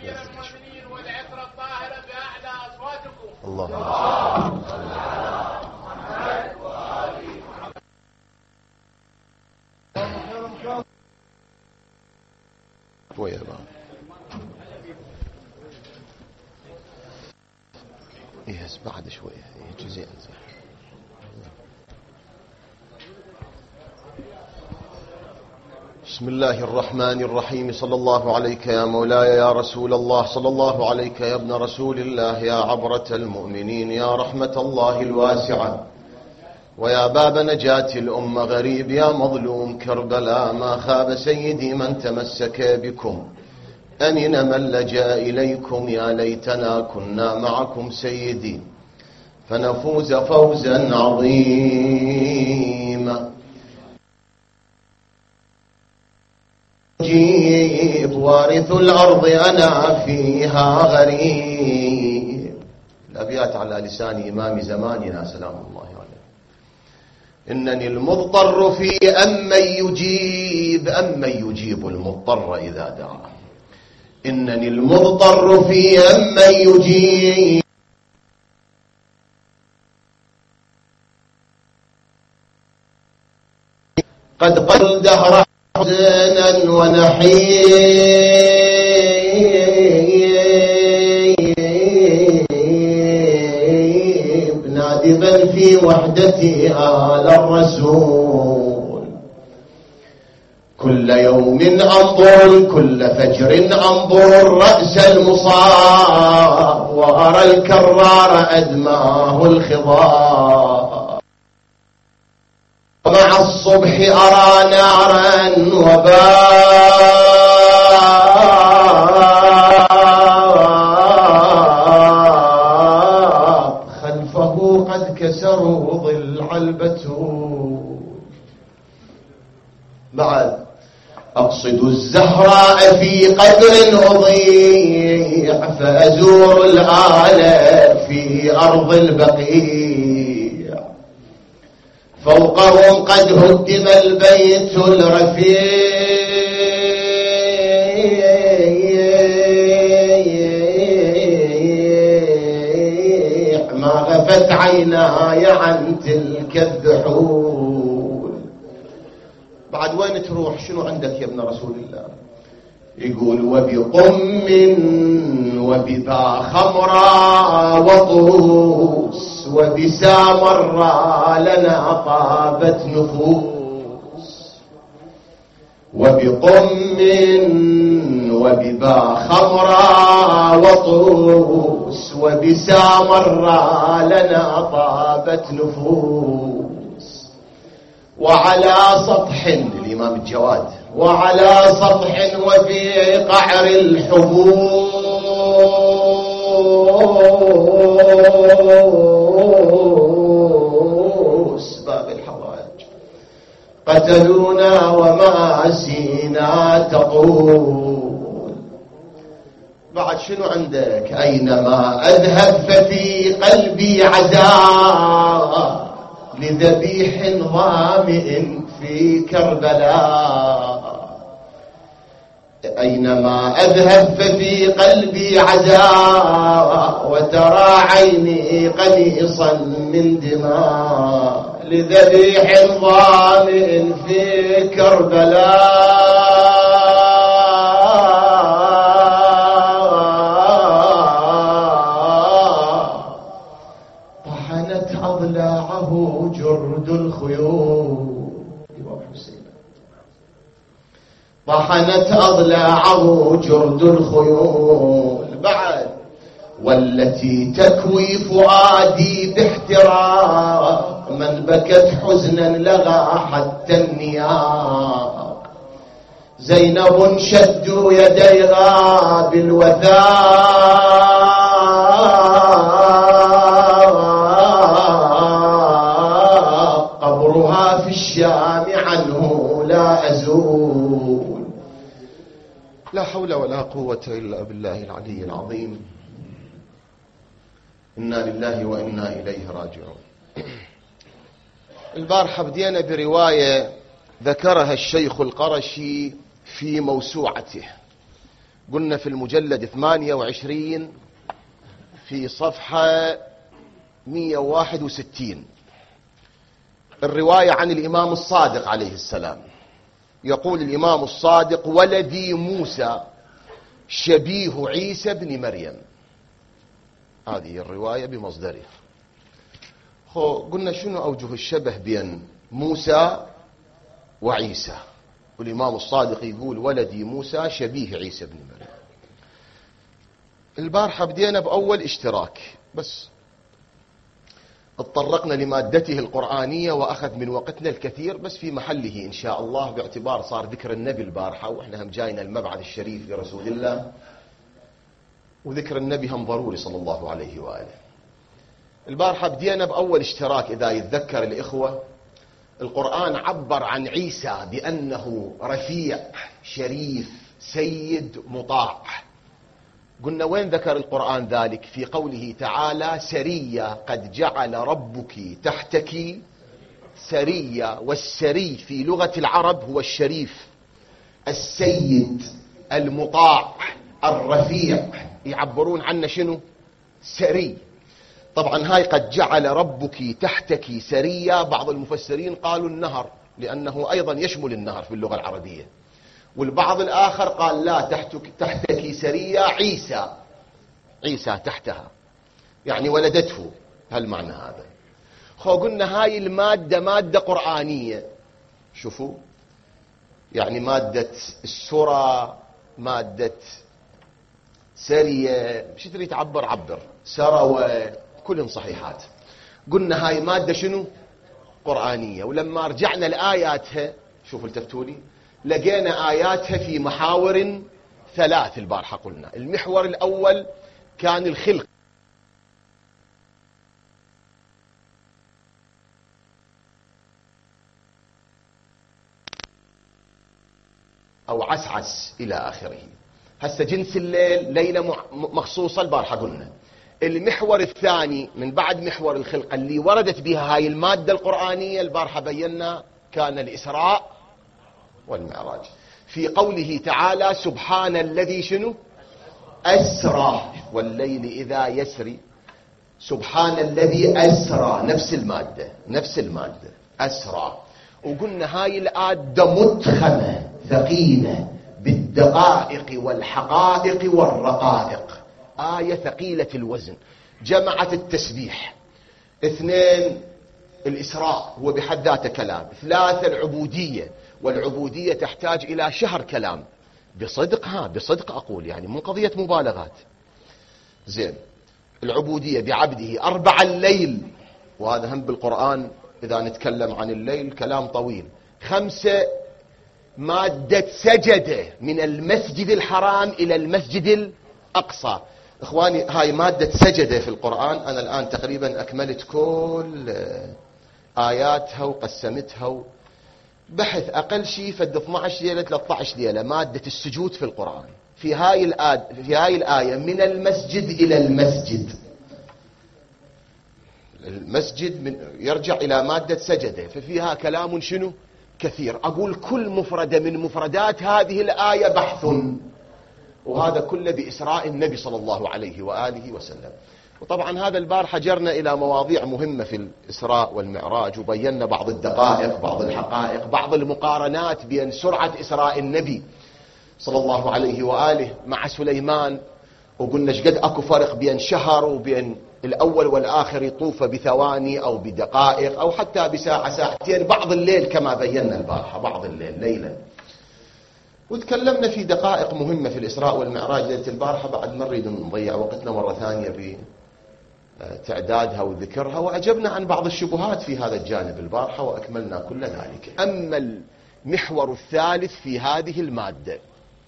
والعطر الطاهرة بأعلى أصواتكم. الله شوية بقى. إيه بعد شوية إيه زين. بسم الله الرحمن الرحيم. صلى الله عليك يا مولاي يا رسول الله، صلى الله عليك يا ابن رسول الله، يا عبرة المؤمنين، يا رحمة الله الواسعة، ويا باب نجاة الأمة غريب، يا مظلوم كربلاء. ما خاب سيدي من تمسك بكم، أمن من لجأ إليكم. يا ليتنا كنا معكم سيدي فنفوز فوزا عظيما. جيب وارث الأرض أنا فيها غريب. الأبيات على لسان إمام زماننا سلام الله عليه. إنني المضطر في أمن يجيب، أمن يجيب المضطر إذا دعا. إنني المضطر في أمن يجيب، قد قل دهر حزنا ونحيب، نادبا في وحدتي آل الرسول. كل يوم أنظر كل فجر أنظر رأس المصاب، وأرى الكرار أدماه الخضاب. مع الصبح أرى نارا وباب، خلفه قد كسروا ضلع البتول. بعد أقصد الزهراء في قبر أضيع، فأزور الآلة في أرض البقيع. فوقهم قد هدم البيت الرفيع، ما غفت عيناي عن تلك الذحول. بعد وين تروح؟ شنو عندك يا ابن رسول الله؟ يقول وبقم وببا خمراء وطوس، وبسامراء لنا طابت نفوس. وبقم وببا خمراء وطوس، وبسامراء لنا طابت نفوس. وعلى سطح الإمام الجواد، وعلى سطح وفي قعر الحبوس باب الحوائج قتلونا ومآسينا تقول. بعد شنو عندك؟ أينما أذهب ففي قلبي عزاء، لذبيح ظامئ في كربلاء. أينما أذهب ففي قلبي عزاء، وترى عيني قنيصا من دماء، لذبيح ظامئ في كربلاء. طحنت أضلاعه جرد الخيول، طحنت أضلاعه جرد الخيول. بعد والتي تكوي فؤادي باحتراق، من بكت حزنا لغى حتى النياق. زينب شدوا يديها بالوثاق، قبرها في الشام عنه لا أزول. لا حول ولا قوة إلا بالله العلي العظيم. إنا لله وإنا إليه راجعون. البارحة بدينا برواية ذكرها الشيخ القرشي في موسوعته، قلنا في المجلد 28 في صفحة 161 الرواية عن الإمام الصادق عليه السلام. يقول الإمام الصادق: ولدي موسى شبيه عيسى بن مريم. هذه الرواية بمصدرها. قلنا شنو أوجه الشبه بين موسى وعيسى؟ والإمام الصادق يقول: ولدي موسى شبيه عيسى بن مريم. البارحة بدينا بأول اشتراك، بس اتطرقنا لمادته القرآنية وأخذ من وقتنا الكثير، بس في محله إن شاء الله، باعتبار صار ذكر النبي البارحة، وإحنا هم جاينا المبعث الشريف لرسول الله، وذكر النبي هم ضروري صلى الله عليه وآله. البارحة بدينا بأول اشتراك. إذا يتذكر الإخوة، القرآن عبر عن عيسى بأنه رفيع شريف سيد مطاع. قلنا وين ذكر القرآن ذلك؟ في قوله تعالى: سرية قد جعل ربك تحتك سرية. والسري في لغة العرب هو الشريف السيد المطاع الرفيع، يعبرون عنه شنو؟ سري. طبعا هاي قد جعل ربك تحتك سرية، بعض المفسرين قالوا النهر، لأنه أيضا يشمل النهر في اللغة العربية. والبعض الآخر قال لا، تحتك سرية عيسى تحتها، يعني ولدته. هل معنى هذا؟ قلنا هاي المادة مادة قرآنية. شوفوا، يعني مادة السرى، مادة سرية، مش تريد تعبر عبر، سروة، كلهم صحيحات. قلنا هاي مادة شنو؟ قرآنية. ولما رجعنا لآياتها، شوفوا التفتوا لي، لقينا آياتها في محاور ثلاث. البارحة قلنا المحور الأول كان الخلق، أو عسعس إلى آخره. هسه جنس الليل ليلة مخصوصة، البارحة قلنا. المحور الثاني من بعد محور الخلق اللي وردت بها هاي المادة القرآنية، البارحة بينا كان الإسراء والمعراج. في قوله تعالى: سبحان الذي شنو؟ أسرى والليل إذا يسري. سبحان الذي أسرى، نفس المادة أسرى. وقلنا هاي الآية متخمة ثقيلة بالدقائق والحقائق والرقائق، آية ثقيلة الوزن. جمعت التسبيح، 2 الإسراء هو بحد ذاته كلام، 3 العبودية، والعبودية تحتاج إلى شهر كلام بصدق أقول، يعني مو قضية مبالغات. زين، العبودية بعبده. 4 الليل، وهذا هم بالقرآن إذا نتكلم عن الليل كلام طويل. 5 مادة سجدة من المسجد الحرام إلى المسجد الأقصى. إخواني، هاي مادة سجدة في القرآن أنا الآن تقريبا أكملت كل آياتها وقسمتها، بحث أقل شيء فد 12 ليلة 13 ليلة. مادة السجود في القرآن في هاي الآية من المسجد إلى المسجد يرجع إلى مادة سجدة، ففيها كلام شنو؟ كثير. أقول كل مفردة من مفردات هذه الآية بحث، وهذا كله بإسراء النبي صلى الله عليه وآله وسلم. وطبعا هذا البارحة جرنا إلى مواضيع مهمة في الإسراء والمعراج، وبينا بعض الدقائق، بعض الحقائق، بعض المقارنات بين سرعة إسراء النبي صلى الله عليه وآله مع سليمان، وقلنا شقد أكو فرق بين شهر وبين الأول والآخر يطوف بثواني أو بدقائق أو حتى بساعة ساعتين، بعض الليل كما بينا البارحة، بعض الليل ليلا. وتكلمنا في دقائق مهمة في الإسراء والمعراج ليلة البارحة، بعد ما نريد نضيع وقتنا مرة ثانية بتعدادها وذكرها، وأجبنا عن بعض الشبهات في هذا الجانب البارحة وأكملنا كل ذلك. أما المحور الثالث في هذه المادة،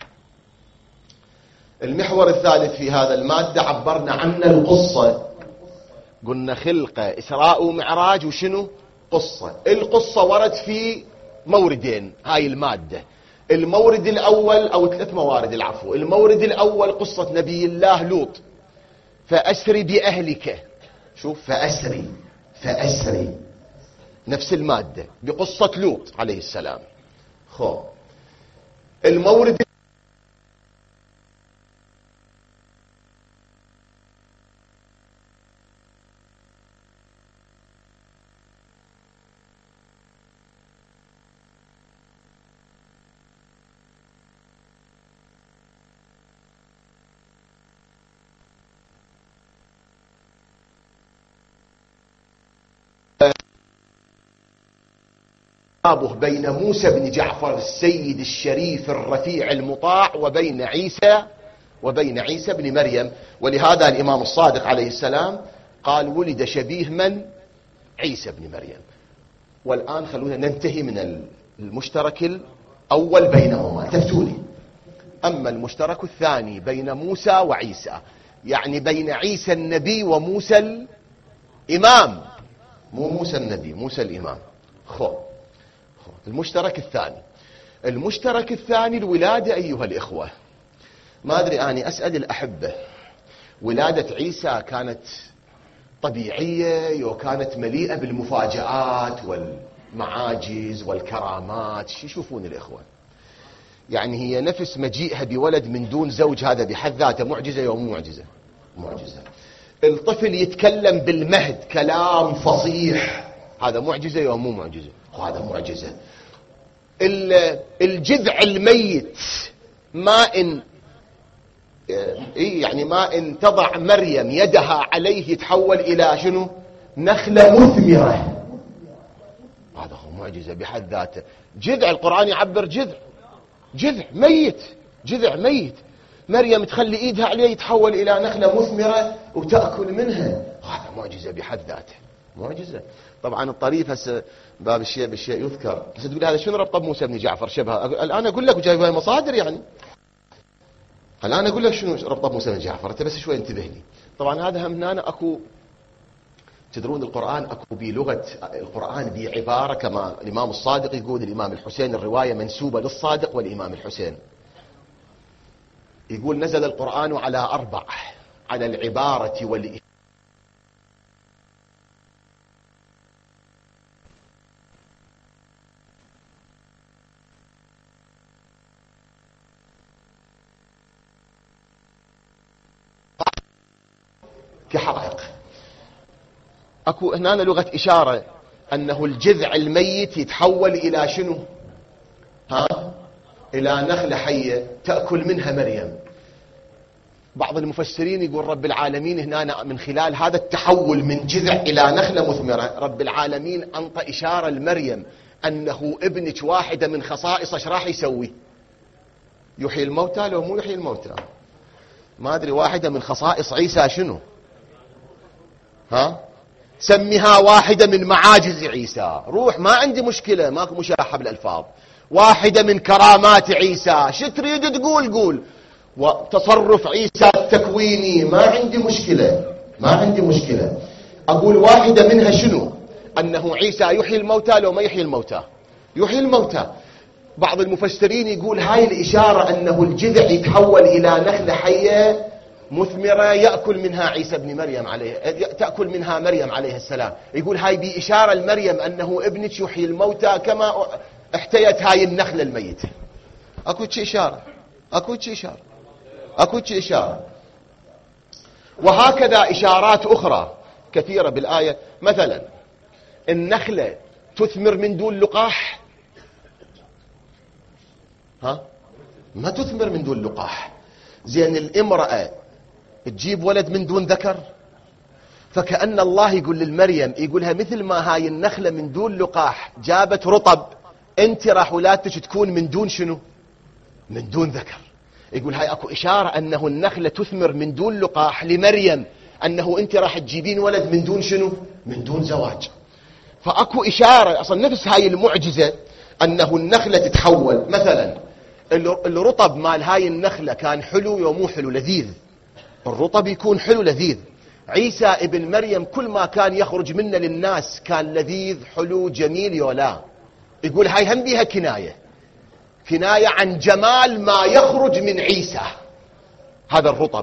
المحور الثالث في هذا المادة عبرنا عنه القصة. قلنا خلقة، إسراء ومعراج، وشنو؟ قصة. القصة ورد في موردين هاي المادة. المورد الأول أو 3 موارد العفو. المورد الأول قصة نبي الله لوط، فأسري بأهلك. شوف، فأسري نفس المادة بقصة لوط عليه السلام. المورد تشابه بين موسى بن جعفر السيد الشريف الرفيع المطاع وبين عيسى بن مريم. ولهذا الإمام الصادق عليه السلام قال ولد شبيه من؟ عيسى بن مريم. والآن خلونا ننتهي من المشترك الأول بينهما، تفتوني. أما المشترك الثاني بين موسى وعيسى، يعني بين عيسى النبي وموسى الإمام، مو موسى النبي، موسى الإمام. المشترك الثاني الولادة أيها الإخوة. ما أدري أني أسأل الأحبة، ولادة عيسى كانت طبيعية وكانت مليئة بالمفاجآت والمعاجز والكرامات؟ شو يشوفون الإخوة؟ يعني هي نفس مجيئها بولد من دون زوج، هذا بحد ذاته معجزة ومو معجزة؟ معجزة. الطفل يتكلم بالمهد كلام فصيح، هذا معجزة ومو معجزة؟ هذا معجزة. الجذع الميت ما إن تضع مريم يدها عليه يتحول إلى شنو؟ نخلة مثمرة، هذا هو معجزة بحد ذاته. جذع، القرآن يعبر جذع ميت، مريم تخلي إيدها عليه يتحول إلى نخلة مثمرة وتأكل منها، هذا معجزة بحد ذاته، معجزة. طبعا الطريف هسه باب الشيء بالشيء يذكر، هسه تقول هذا شنو ربط بموسى بن جعفر شبه؟ الآن أقول لك وجايب هاي مصادر، يعني الآن أقول لك شنو ربط بموسى بن جعفر، أنت بس شوي انتبه لي. طبعا هذا هم هنا أكو، تدرون القرآن أكو بلغة القرآن بعبارة كما الإمام الصادق يقول، الإمام الحسين الرواية منسوبة للصادق والإمام الحسين، يقول نزل القرآن على 4: على العبارة والإشارة كحقائق. اكو هنا لغة إشارة أنه الجذع الميت يتحول إلى شنو؟ إلى نخلة حية تأكل منها مريم. بعض المفسرين يقول رب العالمين هنا من خلال هذا التحول من جذع إلى نخلة مثمرة، رب العالمين أنطى إشارة لمريم أنه ابنك واحدة من خصائصه ايش راح يسوي؟ يحيي الموتى لو مو يحيي الموتى؟ ما أدري واحدة من خصائص عيسى شنو؟ سميها واحدة من معاجز عيسى، روح ما عندي مشكلة، ماكو مشاحة بالألفاظ. واحدة من كرامات عيسى، شو تريد تقول قول. وتصرف عيسى التكويني، ما عندي مشكلة. أقول واحدة منها شنو؟ أنه عيسى يحيي الموتى لو ما يحيي الموتى؟ يحيي الموتى. بعض المفسرين يقول هاي الإشارة أنه الجذع يتحول إلى نخلة حية مثمرة يأكل منها عيسى بن مريم تأكل منها مريم عليه السلام. يقول هاي بإشارة لمريم أنه ابنك يحيي الموتى كما احتيت هاي النخلة الميتة. أكو إشارة. وهكذا إشارات أخرى كثيرة بالآية. مثلا النخلة تثمر من دون لقاح؟ ما تثمر من دون لقاح. زين الامرأة تجيب ولد من دون ذكر؟ فكأن الله يقول للمريم، يقولها مثل ما هاي النخلة من دون لقاح جابت رطب، انت راح ولادتك تكون من دون شنو؟ من دون ذكر. يقول هاي اكو إشارة أنه النخلة تثمر من دون لقاح لمريم، أنه انت راح تجيبين ولد من دون شنو؟ من دون زواج. فاكو إشارة أصلا نفس هاي المعجزة أنه النخلة تتحول. مثلا الرطب مال هاي النخلة كان حلو ومو حلو، لذيذ، الرطب يكون حلو لذيذ. عيسى ابن مريم كل ما كان يخرج منه للناس كان لذيذ حلو جميل يولا. يقول هاي هم بيها كناية عن جمال ما يخرج من عيسى هذا الرطب.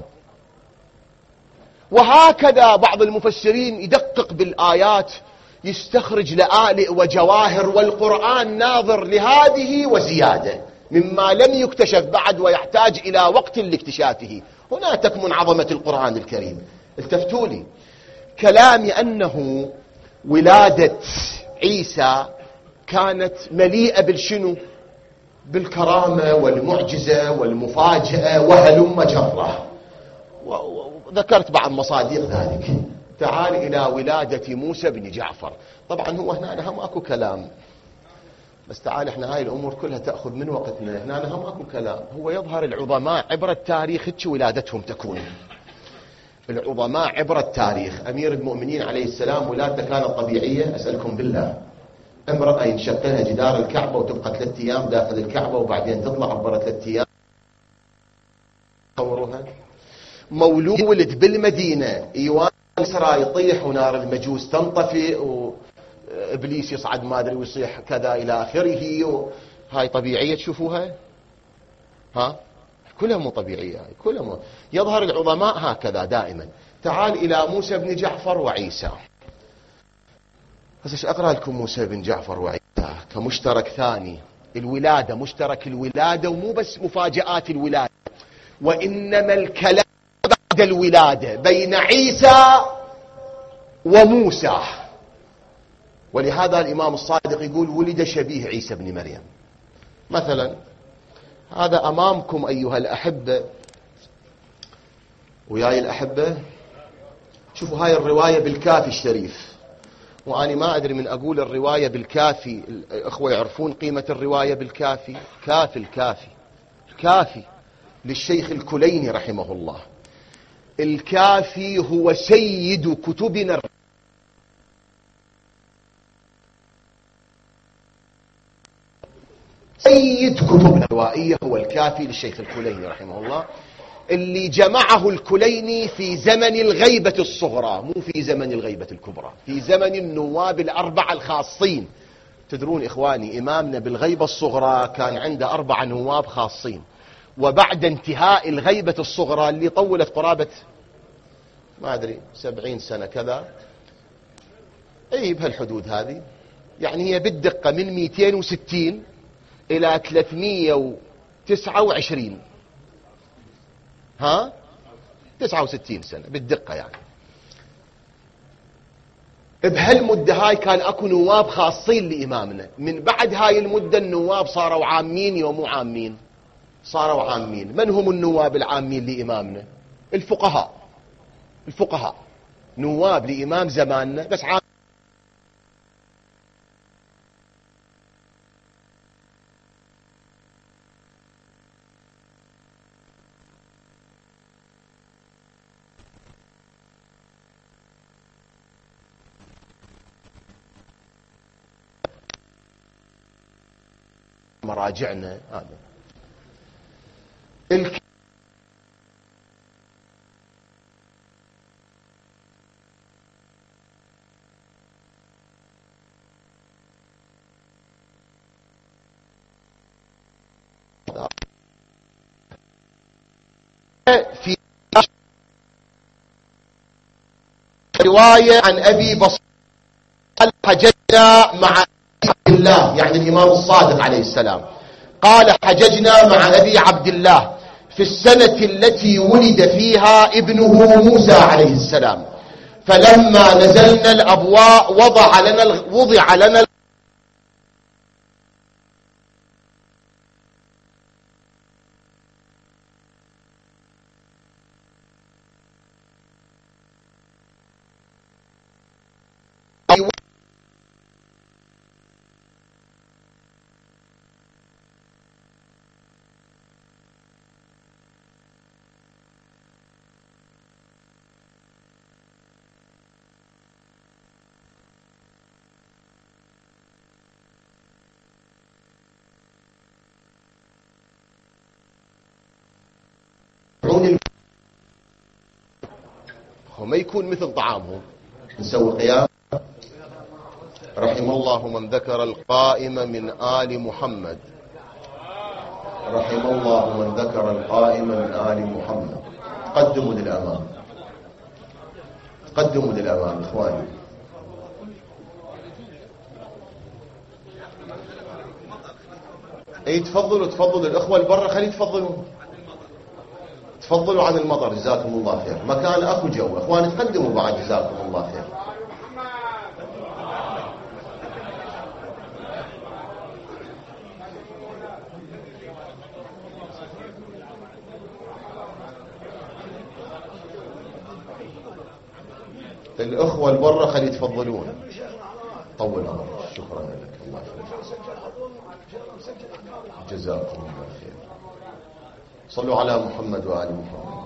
وهكذا بعض المفسرين يدقق بالآيات، يستخرج لآلئ وجواهر، والقرآن ناظر لهذه وزيادة مما لم يكتشف بعد ويحتاج إلى وقت لاكتشافه. هنا تكمن عظمة القرآن الكريم. التفتوا لي كلامي أنه ولادة عيسى كانت مليئة بالشنو؟ بالكرامة والمعجزة والمفاجأة وهلم جرة. وذكرت بعض مصادر ذلك. تعال إلى ولادة موسى بن جعفر. طبعا هو هنا هم أكو كلام بس تعال احنا هاي الامور كلها تاخذ من وقتنا، هنا هم اكو كلام. هو يظهر العظماء عبر التاريخ هيك ولادتهم تكون. العظماء عبر التاريخ. امير المؤمنين عليه السلام ولادته كانت طبيعيه؟ اسالكم بالله. امراه ينشق لها جدار الكعبه وتبقى 3 ايام داخل الكعبه وبعدين تطلع عبر 3 ايام. تصوروها؟ مولود ولد بالمدينه، ايوان يسرى يطيح ونار المجوس تنطفئ وابليس يصعد ما ادري ويصيح كذا الى اخره. هاي طبيعيه تشوفوها؟ ها؟ كلها مو طبيعيه، هاي كلها مو. يظهر العظماء هكذا دائما. تعال الى موسى بن جعفر وعيسى. بس اقرا لكم موسى بن جعفر وعيسى كمشترك ثاني. الولاده، مشترك الولاده، ومو بس مفاجآت الولاده، وانما الكلام بعد الولاده بين عيسى وموسى. ولهذا الامام الصادق يقول ولد شبيه عيسى بن مريم. مثلا هذا امامكم ايها الاحبه، وياي الاحبه، شوفوا هاي الروايه بالكافي الشريف. واني ما ادري من اقول الروايه بالكافي، الاخوه يعرفون قيمه الروايه بالكافي. الكافي للشيخ الكليني رحمه الله. الكافي هو سيد كتبنا، سيد كتبنا الروائية هو الكافي للشيخ الكليني رحمه الله، اللي جمعه الكليني في زمن الغيبة الصغرى، مو في زمن الغيبة الكبرى، في زمن النواب الأربعة الخاصين. تدرون إخواني إمامنا بالغيبة الصغرى كان عنده 4 نواب خاصين، وبعد انتهاء الغيبة الصغرى اللي طولت قرابة ما أدري 70 سنة كذا، أي بهالحدود هذه، يعني هي بالدقة من 260 إلى 329، 69 سنة بالدقة يعني. بهالمدة هاي كان اكو نواب خاصين لإمامنا. من بعد هاي المدة النواب صاروا عامين ومو عامين، صاروا عامين. من هم النواب العامين لإمامنا؟ الفقهاء نواب لإمام زماننا بس عام. مراجعنا هذا في رواية عن أبي بصير حججنا مع عبد الله، يعني الإمام الصادق عليه السلام قال حججنا مع أبي عبد الله في السنة التي ولد فيها ابنه موسى عليه السلام، فلما نزلنا الأبواء وضع لنا ما يكون مثل طعامهم. نسوي قيام. رحم الله من ذكر القائم من آل محمد. رحم الله من ذكر القائم من آل محمد. قدموا للأمام، قدموا للأمام إخواني. اي تفضلوا الأخوة البرة، خلي تفضلوا عن المطر. جزاكم الله خير. مكان اكو جو اخواني، تقدموا بعد. جزاكم الله خير. الأخوة البرة خلي يتفضلون. طول عمرك. شكرا لك، الله يخليك، جزاكم الله خير. صلوا على محمد وآل محمد.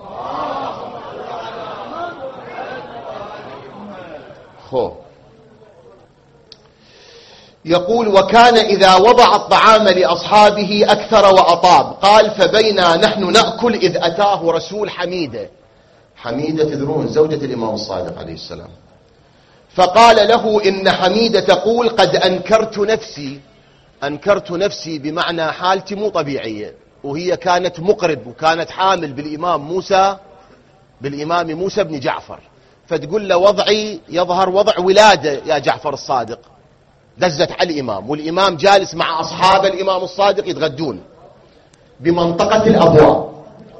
يقول: وكان إذا وضع الطعام لأصحابه أكثر وأطاب. قال: فبينا نحن نأكل إذ أتاه رسول حميدة. حميدة تدرون زوجة الإمام الصادق عليه السلام. فقال له: إن حميدة تقول قد أنكرت نفسي. أنكرت نفسي بمعنى حالتي مو طبيعية، وهي كانت مقرب وكانت حامل بالإمام موسى بن جعفر، فتقول له وضعي يظهر وضع ولادة يا جعفر الصادق. دزت على الإمام، والإمام جالس مع أصحاب الإمام الصادق يتغدون بمنطقة الأبواب.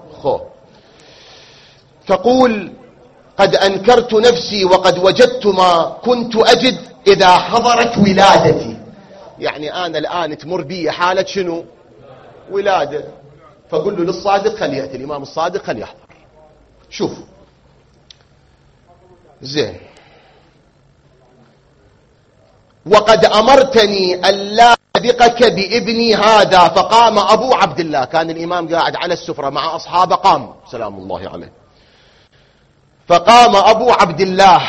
تقول: قد أنكرت نفسي وقد وجدت ما كنت أجد إذا حضرت ولادتي. يعني أنا الآن تمر بي حالة شنو؟ ولادة. فقل له للصادق خلي يأتي، الإمام الصادق خلي يحضر. شوفوا زين. وقد أمرتني ألا أسبقك بابني هذا. فقام أبو عبد الله، كان الإمام قاعد على السفرة مع أصحابه، قام سلام الله عليه. فقام أبو عبد الله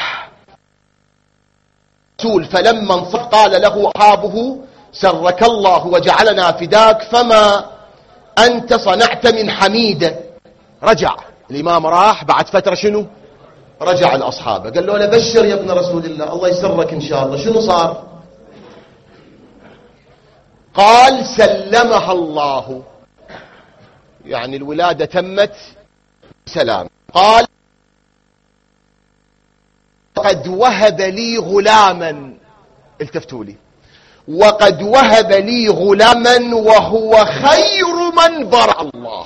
فلما انصرف قال له أصحابه: سرك الله وجعلنا فداك، فما أنت صنعت من حميدة؟ رجع الإمام، راح بعد فترة شنو؟ رجع الأصحاب، قال له: أنا بشر يا ابن رسول الله، الله يسرك إن شاء الله. شنو صار؟ قال: سلمها الله، يعني الولادة تمت سلام. قال: قد وهب لي غلاما. التفتوا لي: وقد وهب لي غلاما وهو خير من برأ الله.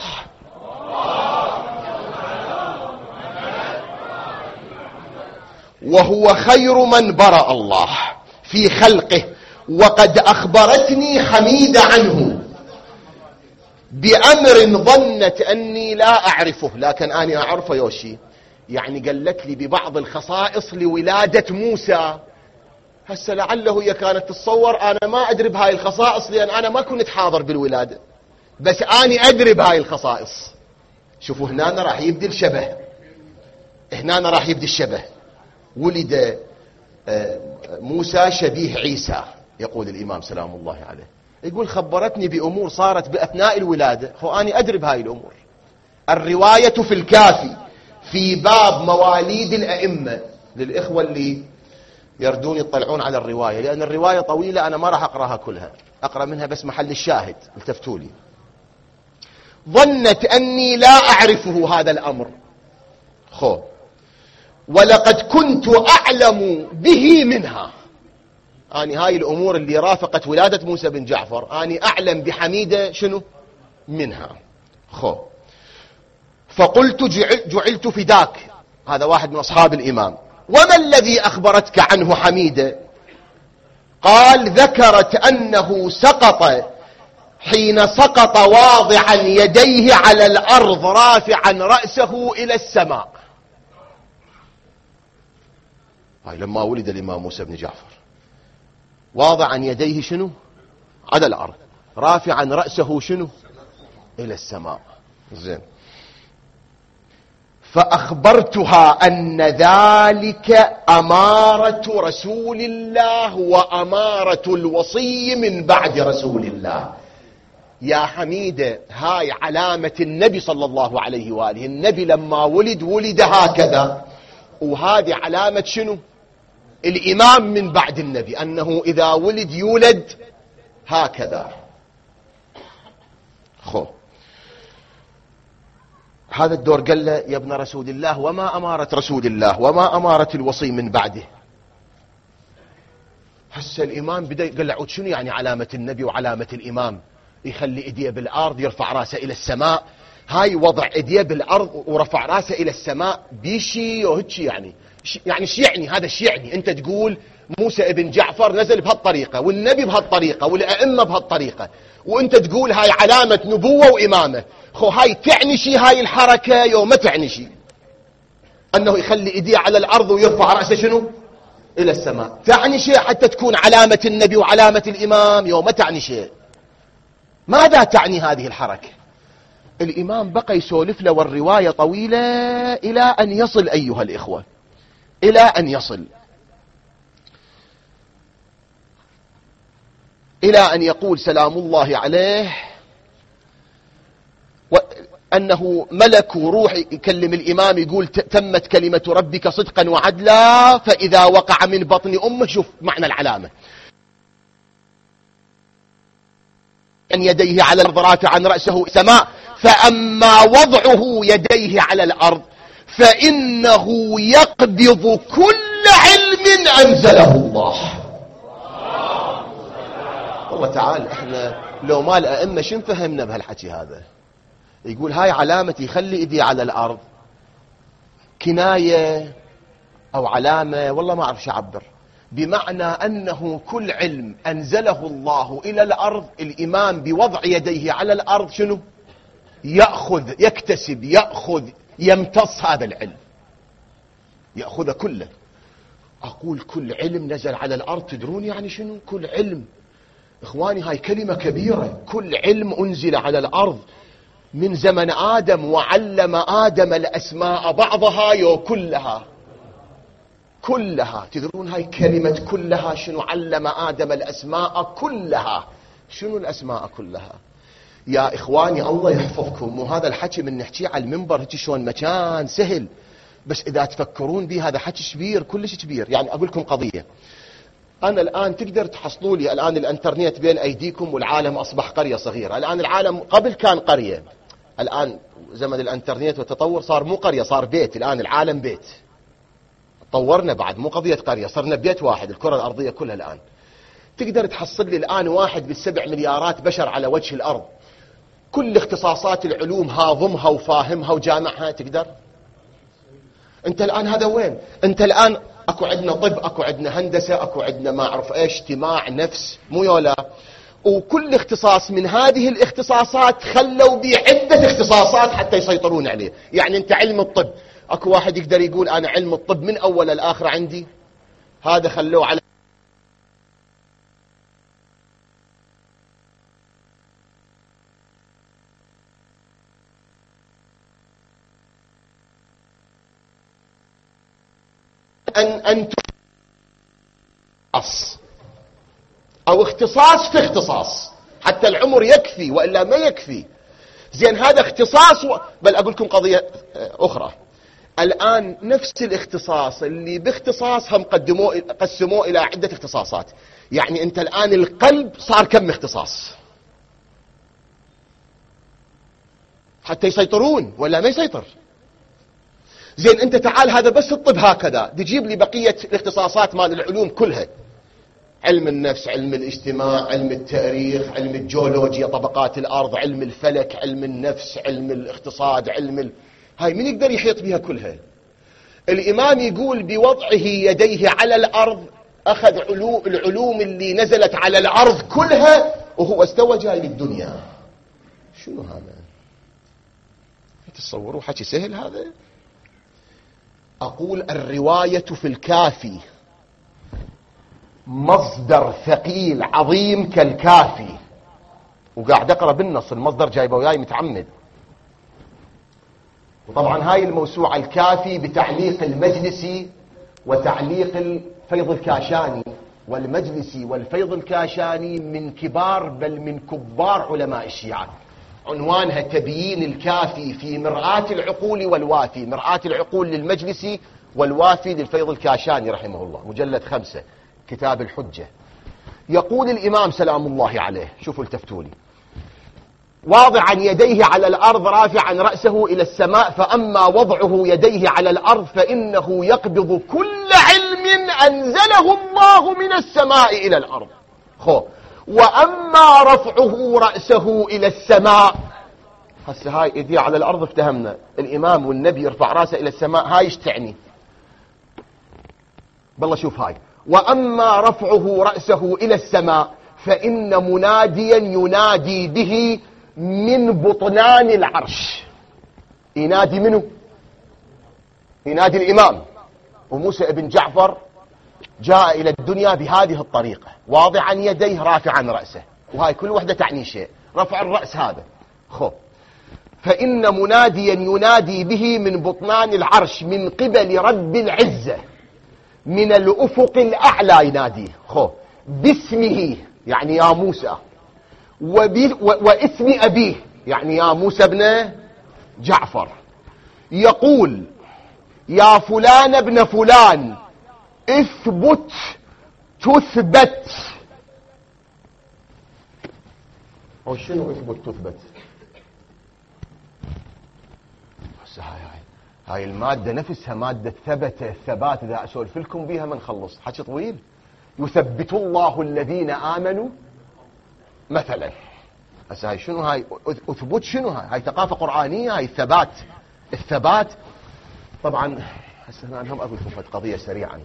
وهو خير من برأ الله في خلقه. وقد أخبرتني حميدة عنه بأمر ظنت أني لا أعرفه، لكن أنا أعرفه يوشي. يعني قالت لي ببعض الخصائص لولادة موسى. هسه لعله هي كانت تتصور أنا ما أدري بهاي الخصائص، لأن أنا ما كنت حاضر بالولادة، بس أنا أدري بهاي الخصائص. شوفوا هنا راح يبدي الشبه، هنا راح يبدي الشبه. ولد موسى شبيه عيسى، يقول الإمام سلام الله عليه. يقول: خبرتني بأمور صارت بأثناء الولادة، أنا أدري بهاي الأمور. الرواية في الكافي في باب مواليد الأئمة، للإخوة اللي يردون يطلعون على الرواية، لأن الرواية طويلة أنا ما راح أقرأها كلها، أقرأ منها بس محل الشاهد. التفتوا لي: ظنت أني لا أعرفه هذا الأمر، ولقد كنت أعلم به منها. أني هاي الأمور اللي رافقت ولادة موسى بن جعفر أني أعلم بحميدة شنو منها. فقلت: جعلت فداك. هذا واحد من أصحاب الإمام. وما الذي أخبرتك عنه حميدة؟ قال: ذكرت أنه سقط حين سقط واضعا يديه على الأرض رافعا رأسه إلى السماء. هاي لما ولد الإمام موسى بن جعفر، واضعا يديه شنو على الأرض، رافعا رأسه شنو إلى السماء. زين. فأخبرتها أن ذلك أمارة رسول الله وأمارة الوصي من بعد رسول الله. يا حميدة، هاي علامة النبي صلى الله عليه وآله. النبي لما ولد هكذا، وهذه علامة شنو؟ الإمام من بعد النبي، أنه إذا ولد يولد هكذا. هذا الدور قال له: يا ابن رسول الله، وما أمارة رسول الله وما أمارة الوصي من بعده. هسه الإمام بدأ قال له: عود شنو يعني علامة النبي وعلامة الإمام؟ يخلي إيديه بالأرض، يرفع راسه إلى السماء. هاي وضع إيديه بالأرض ورفع راسه إلى السماء بيشي وهتشي، يعني شو يعني هذا؟ شو يعني أنت تقول موسى ابن جعفر نزل بهالطريقة، والنبي بهالطريقة، والأئمة بهالطريقة، وأنت تقول هاي علامة نبوة وإمامة؟ هاي تعني شي هاي الحركة يوم ما تعني شي؟ أنه يخلي إيديه على الأرض ويرفع رأسه شنو إلى السماء. تعني شيء حتى تكون علامة النبي وعلامة الإمام؟ يوم ما تعني شيء. ماذا تعني هذه الحركة؟ الإمام بقى يسولف له والرواية طويلة إلى أن يصل أيها الإخوة، إلى أن يصل إلى أن يقول سلام الله عليه أنه ملك وروح يكلم الإمام يقول تمت كلمة ربك صدقا وعدلا، فإذا وقع من بطن أمه، شوف معنى العلامة، أن يديه على الأرض رافعا رأسه السماء، فأما وضعه يديه على الأرض فإنه يقبض كل علم أنزله الله. والله تعال احنا لو ما الأئمة شن فهمنا بهالحكي هذا؟ يقول هاي علامتي خلي ايدي على الأرض، كناية أو علامة، والله ما أعرف شو أعبر، بمعنى أنه كل علم أنزله الله إلى الأرض الإمام بوضع يديه على الأرض شنو؟ يأخذ، يكتسب، يأخذ، يمتص هذا العلم، يأخذ كله. أقول كل علم نزل على الأرض، تدرون يعني شنو كل علم؟ إخواني هاي كلمة كبيرة. كل علم أنزل على الأرض من زمن آدم، وعلم آدم الأسماء بعضها يو كلها، كلها. تدرون هاي كلمة كلها شنو؟ علم آدم الأسماء كلها. شنو الأسماء كلها؟ يا إخواني الله يحفظكم، وهذا الحكي من نحكيه على المنبر هيك شلون مكان سهل، بس إذا تفكرون به هذا حكي كبير، كلش كبير. يعني أقول لكم قضية، أنا الآن تقدر تحصلوا لي الآن الانترنت بين أيديكم، والعالم أصبح قرية صغيرة. الآن العالم قبل كان قرية، الآن زمن الانترنت والتطور صار مو قرية، صار بيت. الآن العالم بيت، طورنا بعد، مو قضية قرية، صرنا بيت واحد، الكرة الأرضية كلها. الآن تقدر تحصل لي الآن 1/7 مليارات بشر على وجه الأرض، كل اختصاصات العلوم هاضمها وفاهمها وجامعها، تقدر؟ انت الآن هذا وين؟ انت الآن اكو عندنا طب، اكو عندنا هندسة، اكو عندنا ما اعرف ايش، اجتماع، نفس، مو يولا، وكل اختصاص من هذه الاختصاصات خلوا بيه عدة اختصاصات حتى يسيطرون عليه. يعني انت علم الطب، اكو واحد يقدر يقول انا علم الطب من اول لآخر عندي، هذا خلوه على أن تختص أو اختصاص في اختصاص، حتى العمر يكفي وإلا ما يكفي. زين هذا اختصاص بل أقول لكم قضية أخرى، الآن نفس الاختصاص اللي باختصاص هم قسموه إلى عدة اختصاصات. يعني أنت الآن القلب صار كم اختصاص حتى يسيطرون ولا ما يسيطر؟ زين انت تعال، هذا بس الطب هكذا، تجيب لي بقية الاختصاصات مال العلوم كلها، علم النفس، علم الاجتماع، علم التاريخ، علم الجيولوجيا، طبقات الأرض، علم الفلك، علم النفس، علم الاقتصاد، هاي من يقدر يحيط بها كلها؟ الإمام يقول بوضعه يديه على الأرض أخذ العلوم اللي نزلت على الأرض كلها، وهو استوى جاي للدنيا. شنو هذا؟ تتصوروا حكي سهل هذا؟ أقول الرواية في الكافي مصدر ثقيل عظيم كالكافي، وقاعد أقرأ بالنص، المصدر جايبه وياي متعمد. وطبعا هاي الموسوعة الكافي بتعليق المجلسي وتعليق الفيض الكاشاني، والمجلسي والفيض الكاشاني من كبار بل من كبار علماء الشيعة. عنوانها تبيين الكافي في مرآة العقول والوافي، مرآة العقول للمجلسي والوافي للفيض الكاشاني رحمه الله، مجلد 5، كتاب الحجة. يقول الإمام سلام الله عليه، شوفوا التفتولي، واضعا يديه على الأرض رافعا رأسه إلى السماء، فأما وضعه يديه على الأرض فإنه يقبض كل علم أنزله الله من السماء إلى الأرض. وأما رفعه رأسه إلى السماء، هسه هاي إيديه على الأرض افتهمنا، الإمام والنبي يرفع رأسه إلى السماء، هاي ايش تعني؟ بالله شوف هاي، وأما رفعه رأسه إلى السماء فإن مناديا ينادي به من بطنان العرش. ينادي منه؟ ينادي الإمام، وموسى ابن جعفر جاء إلى الدنيا بهذه الطريقة، واضعا يديه رافعا رأسه، وهاي كل وحدة تعني شيء، رفع الرأس هذا. خب، فإن مناديا ينادي به من بطنان العرش من قبل رب العزة من الأفق الأعلى يناديه. خب، باسمه يعني يا موسى، واسم أبيه يعني يا موسى بن جعفر، يقول يا فلان ابن فلان اثبت تثبت. أو شنو اثبت تثبت؟ هاي المادة نفسها مادة ثبت، الثبات إذا أسولف لكم بيها ما نخلص، حكي طويل. يثبت الله الذين آمنوا مثلا. هسه هاي شنو؟ هاي اثبت شنو؟ هاي ثقافة قرآنية، هاي الثبات. الثبات طبعا هسه أنا هم أقول لكم قضية سريعا.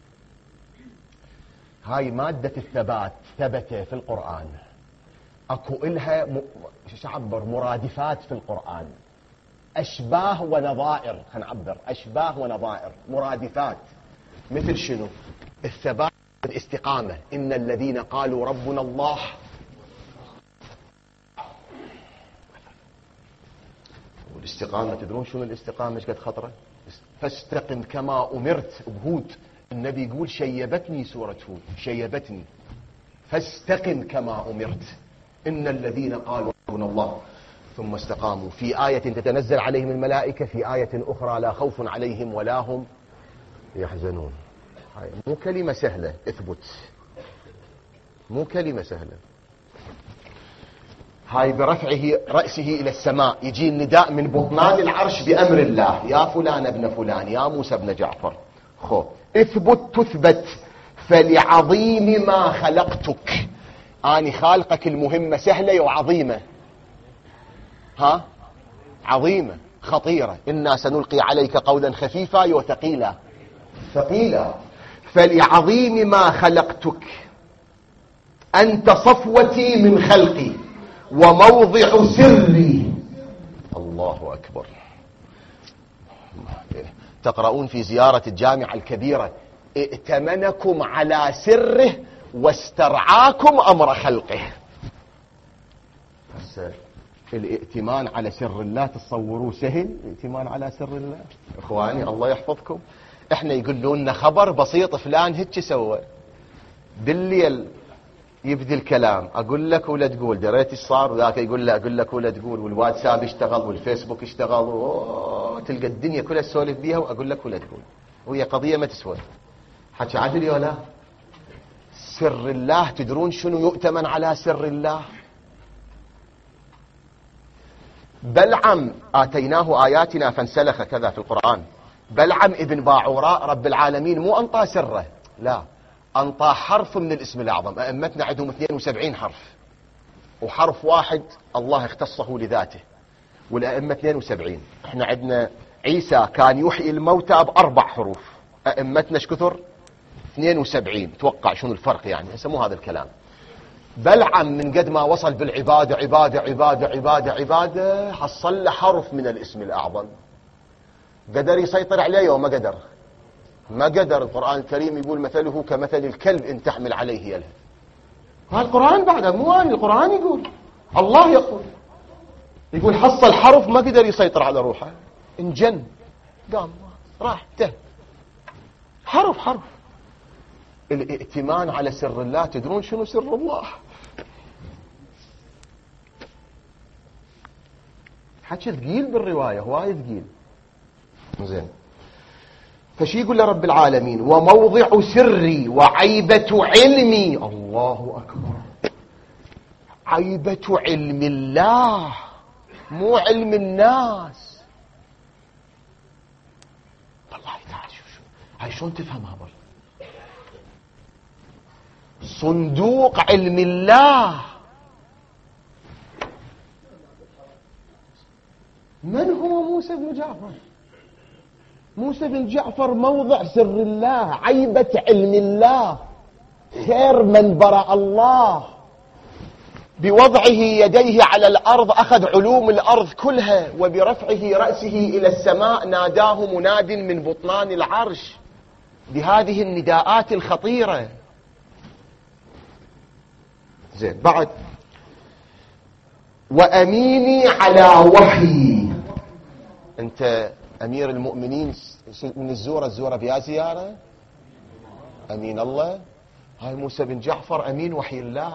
هاي مادة الثبات ثبت في القرآن، اكو إلها شعبر مرادفات في القرآن، أشباه ونظائر. خنعبر أشباه ونظائر، مرادفات. مثل شنو؟ الثبات، الاستقامة، إن الذين قالوا ربنا الله. والاستقامة تدرون شنو الاستقامة؟ ايش قد خطرة؟ فاستقم كما أمرت. بهود النبي يقول شيبتني سورة هود، شيبتني. فاستقم كما أمرت، إن الذين قالوا ربنا الله ثم استقاموا. في آية تتنزل عليهم الملائكة، في آية أخرى لا خوف عليهم ولا هم يحزنون. هاي مو كلمة سهلة، اثبت، مو كلمة سهلة. هاي برفعه رأسه إلى السماء يجي النداء من بطنان العرش بأمر الله، يا فلان ابن فلان، يا موسى ابن جعفر. خو اثبت تثبت، فلعظيم ما خلقتك. أني خالقك المهمة سهلة وعظيمة. ها؟ عظيمة خطيرة. إنا سنلقي عليك قولا خفيفا وثقيلا، ثقيلا. فلعظيم ما خلقتك أنت صفوتي من خلقي وموضع سري. الله أكبر. تقرؤون في زيارة الجامعة الكبيرة ائتمنكم على سره واسترعاكم أمر خلقه. الائتمان على سر الله تصوروا سهل؟ الائتمان على سر الله اخواني الله يحفظكم. احنا يقولون لنا خبر بسيط، فلان هيك سوى، بالليل يبدي الكلام، اقول لك ولا تقول، دريت ايش صار؟ وذاك يقول له اقول لك ولا تقول، والواتساب اشتغل والفيسبوك اشتغل، تلقى الدنيا كلها تسولف بيها واقول لك ولا تقول، وهي قضيه ما تسوى. حكي عدل ولا؟ سر الله تدرون شنو يؤتمن على سر الله؟ بلعم آتيناه آياتنا فانسلخ، كذا في القرآن. بلعم ابن باعوراء رب العالمين مو أنطى سره، لا، أنطى حرف من الاسم الأعظم. أئمتنا عندهم 72 حرف، وحرف واحد الله اختصه لذاته، والأئمة 72. احنا عندنا عيسى كان يحيي الموتى ب4 حروف، أئمتنا ايش كثر؟ 72. توقع شنو الفرق يعني؟ يسموه هذا الكلام. بلعم من قد ما وصل بالعبادة عبادة عبادة عبادة عبادة، حصل له حرف من الاسم الأعظم. قدر يسيطر عليه وما قدر؟ ما قدر. القرآن الكريم يقول مثله كمثل الكلب إن تحمل عليه يلهث. هذا القرآن بعده، مو أنا، القرآن يقول، الله يقول حصل حرف ما قدر يسيطر على روحه، انجن، قام راح انتهى. حرف. الائتمان على سر الله، تدرون شنو سر الله؟ حكي ثقيل بالرواية، هواي ثقيل. زين، فشي يقول لرب العالمين وموضع سري وعيبة علمي. الله أكبر. عيبة علم الله مو علم الناس. والله تعال شوف هاي شلون تفهمها بر. صندوق علم الله. من هو موسى بن جعفر؟ موسى بن جعفر موضع سر الله، عيبة علم الله، خير من برأ الله. بوضعه يديه على الأرض أخذ علوم الأرض كلها، وبرفعه رأسه إلى السماء ناداه مناد من بطنان العرش. بهذه النداءات الخطيرة. زين، بعد وأميني على وحي. أنت أمير المؤمنين من الزورة فيها زيارة، أمين الله. هاي موسى بن جعفر أمين وحي الله.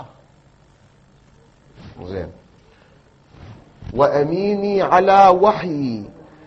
زين، وأميني على وحي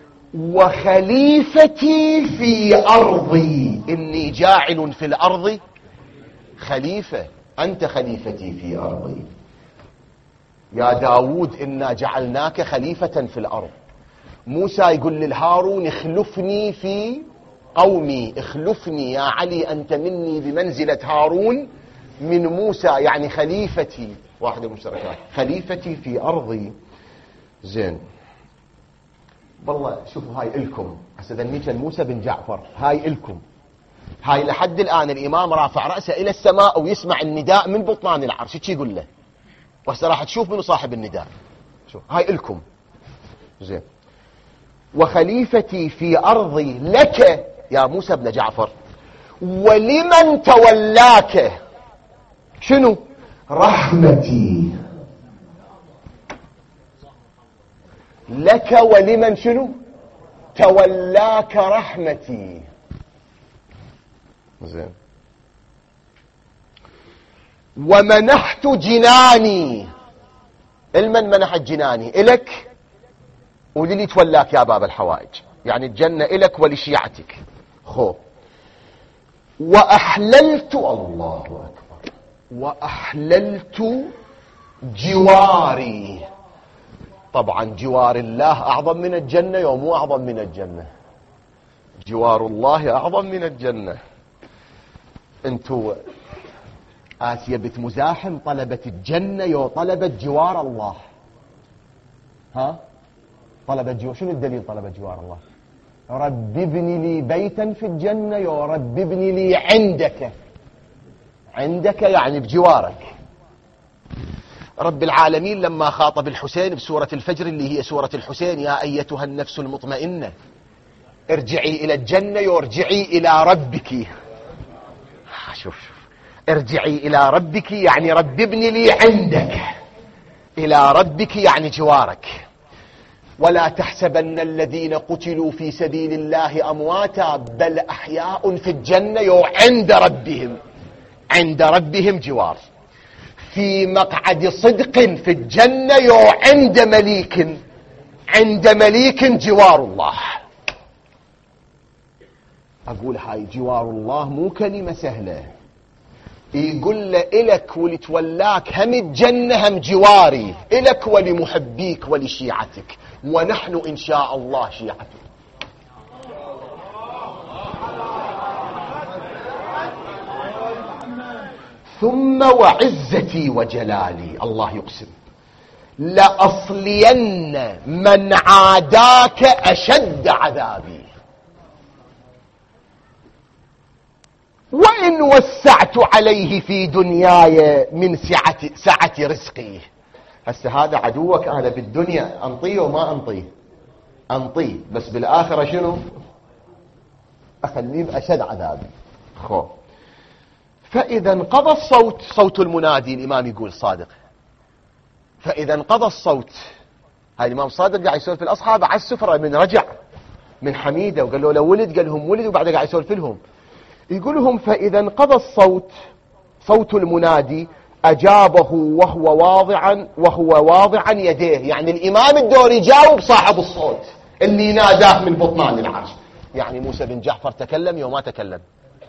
وخليفتي في أرضي، إني جاعل في الأرض خليفة، أنت خليفتي في أرضي يا داود، إنا جعلناك خليفة في الأرض. موسى يقول للهارون اخلفني في قومي، اخلفني يا علي، أنت مني بمنزلة هارون من موسى، يعني خليفتي، واحدة مشتركات، خليفتي في أرضي. زين، والله شوفوا هاي إلكم هسه ذنيك موسى بن جعفر، هاي إلكم، هاي لحد الآن الإمام رافع رأسه إلى السماء ويسمع النداء من بطنان العرش، شي يقول له، وهسه راح تشوف منو صاحب النداء. شوف هاي إلكم. زين، وخليفتي في أرضي لك يا موسى بن جعفر ولمن تولاك، شنو؟ رحمتي لك ولمن شنو؟ تولاك رحمتي. زين، ومنحت جناني، المن منحت جناني؟ إلك وللي تولاك يا باب الحوائج، يعني الجنة إلك ولشيعتك. خو، وأحللت، الله أكبر، وأحللت جواري. طبعا جوار الله أعظم من الجنة يوم مو أعظم من الجنة، جوار الله أعظم من الجنة. انتو آسيا بنت مزاحم طلبت الجنة يو طلبت جوار الله. ها، طلبت جوار، شنو الدليل طلبت جوار الله؟ رب ابني لي بيتا في الجنة، يا رب ابني لي عندك، عندك يعني بجوارك. رب العالمين لما خاطب الحسين بسورة الفجر اللي هي سورة الحسين، يا أيتها النفس المطمئنة ارجعي إلى الجنة، يرجعي إلى ربك. شوف ارجعي إلى ربك يعني رب ابني لي عندك، إلى ربك يعني جوارك. ولا تحسبن الذين قتلوا في سبيل الله أمواتا بل أحياء في الجنة، عند ربهم، عند ربهم جوار. في مقعد صدق في الجنة، عند مليك، عند مليك جوار الله. أقول هاي جوار الله مو كلمة سهلة، يقول له إلك ولتولاك هم الجنة هم جواري، إلك ولمحبيك ولشيعتك، ونحن إن شاء الله شيعتك. ثم وعزتي وجلالي، الله يقسم لأصلين من عاداك أشد عذابي، وإن وسعت عليه في دنياي من سعة رزقي. هسه هذا عدوك، هذا بالدنيا أنطيه وما أنطيه، أنطيه، بس بالآخرة شنو؟ أخليه بأشد عذابي. خو، فإذا انقضى الصوت، صوت المنادي، الإمام يقول صادق، فإذا انقضى الصوت، هاي الإمام صادق قاعد يسولف الأصحاب على السفرة من رجع من حميدة وقال له لو ولد، قال لهم ولد، وبعد قاعد يسولف لهم، يقول لهم فإذا انقضى الصوت، صوت المنادي، أجابه وهو واضعا يديه، يعني الإمام الدور يجاوب صاحب الصوت اللي ناداه من بطنان العرش. يعني موسى بن جعفر تكلم يوم ما تكلم؟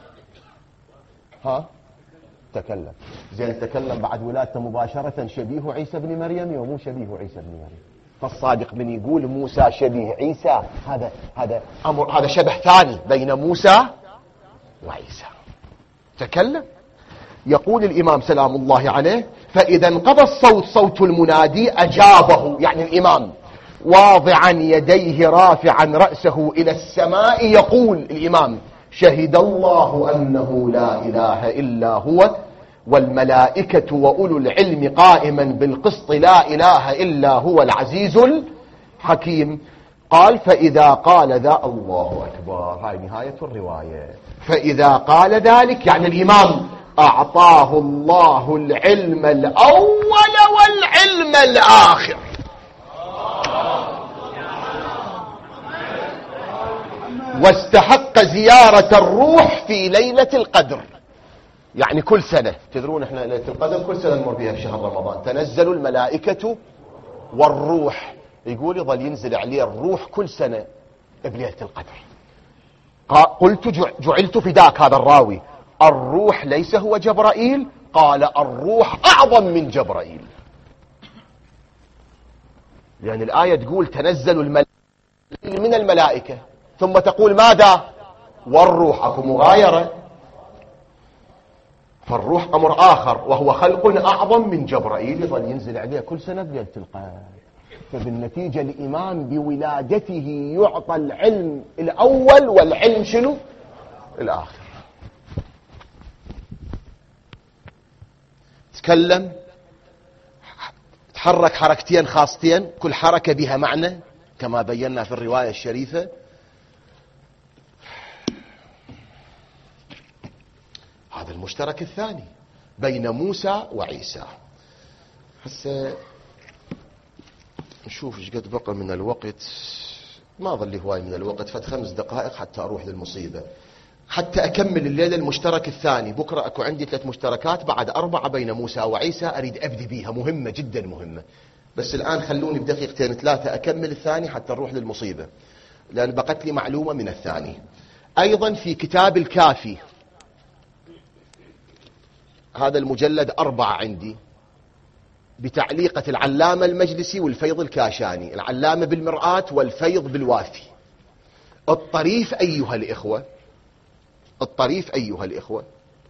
ها، تكلم. زين، تكلم بعد ولادته مباشرة شبيه عيسى بن مريم ومو شبيه عيسى بن مريم. فالصادق من يقول موسى شبيه عيسى، هذا أمر، هذا شبه ثاني بين موسى وعيسى. تكلم. يقول الإمام سلام الله عليه فإذا انقضى الصوت، صوت المنادي، أجابه، يعني الإمام واضعا يديه رافعا رأسه إلى السماء، يقول الإمام شهد الله أنه لا إله إلا هو والملائكة وأولو العلم قائما بالقسط لا إله إلا هو العزيز الحكيم. قال فإذا قال ذا الله أكبر، هاي نهاية الرواية. فإذا قال ذلك يعني الإمام أعطاه الله العلم الأول والعلم الآخر، واستحق زيارة الروح في ليلة القدر. يعني كل سنة، تدرون احنا ليلة القدر كل سنة نمر بها في شهر رمضان، تنزل الملائكة والروح، يقول يظل ينزل عليه الروح كل سنة بليلة القدر. قلت جعلت فداك، هذا الراوي، الروح ليس هو جبرائيل؟ قال الروح أعظم من جبرائيل، لأن الآية تقول تنزل الملائكة من الملائكة، ثم تقول ماذا؟ والروح، اكو مغايرة. فالروح أمر آخر، وهو خلق أعظم من جبرائيل، يظل ينزل عليه كل سنة بليلة القدر. فبالنتيجة الإمام بولادته يعطى العلم الأول والعلم شنو؟ الآخر. تكلم، تحرك حركتين خاصتين، كل حركة بها معنى كما بينا في الرواية الشريفة. هذا المشترك الثاني بين موسى وعيسى. هسه نشوف ايش قد بقى من الوقت، ما ظل هواي من الوقت، فت 5 دقائق حتى اروح للمصيبة، حتى اكمل الليلة المشترك الثاني. بكرة اكو عندي 3 مشتركات بعد 4 بين موسى وعيسى اريد ابدي بيها، مهمة جدا مهمة. بس الان خلوني بدقيقتين 3 اكمل الثاني حتى نروح للمصيبة، لان بقت لي معلومة من الثاني. ايضا في كتاب الكافي، هذا المجلد 4 عندي، بتعليقة العلامة المجلسي والفيض الكاشاني، العلامة بالمرآة والفيض بالوافي. الطريف أيها الإخوة، الطريف أيها الإخوة،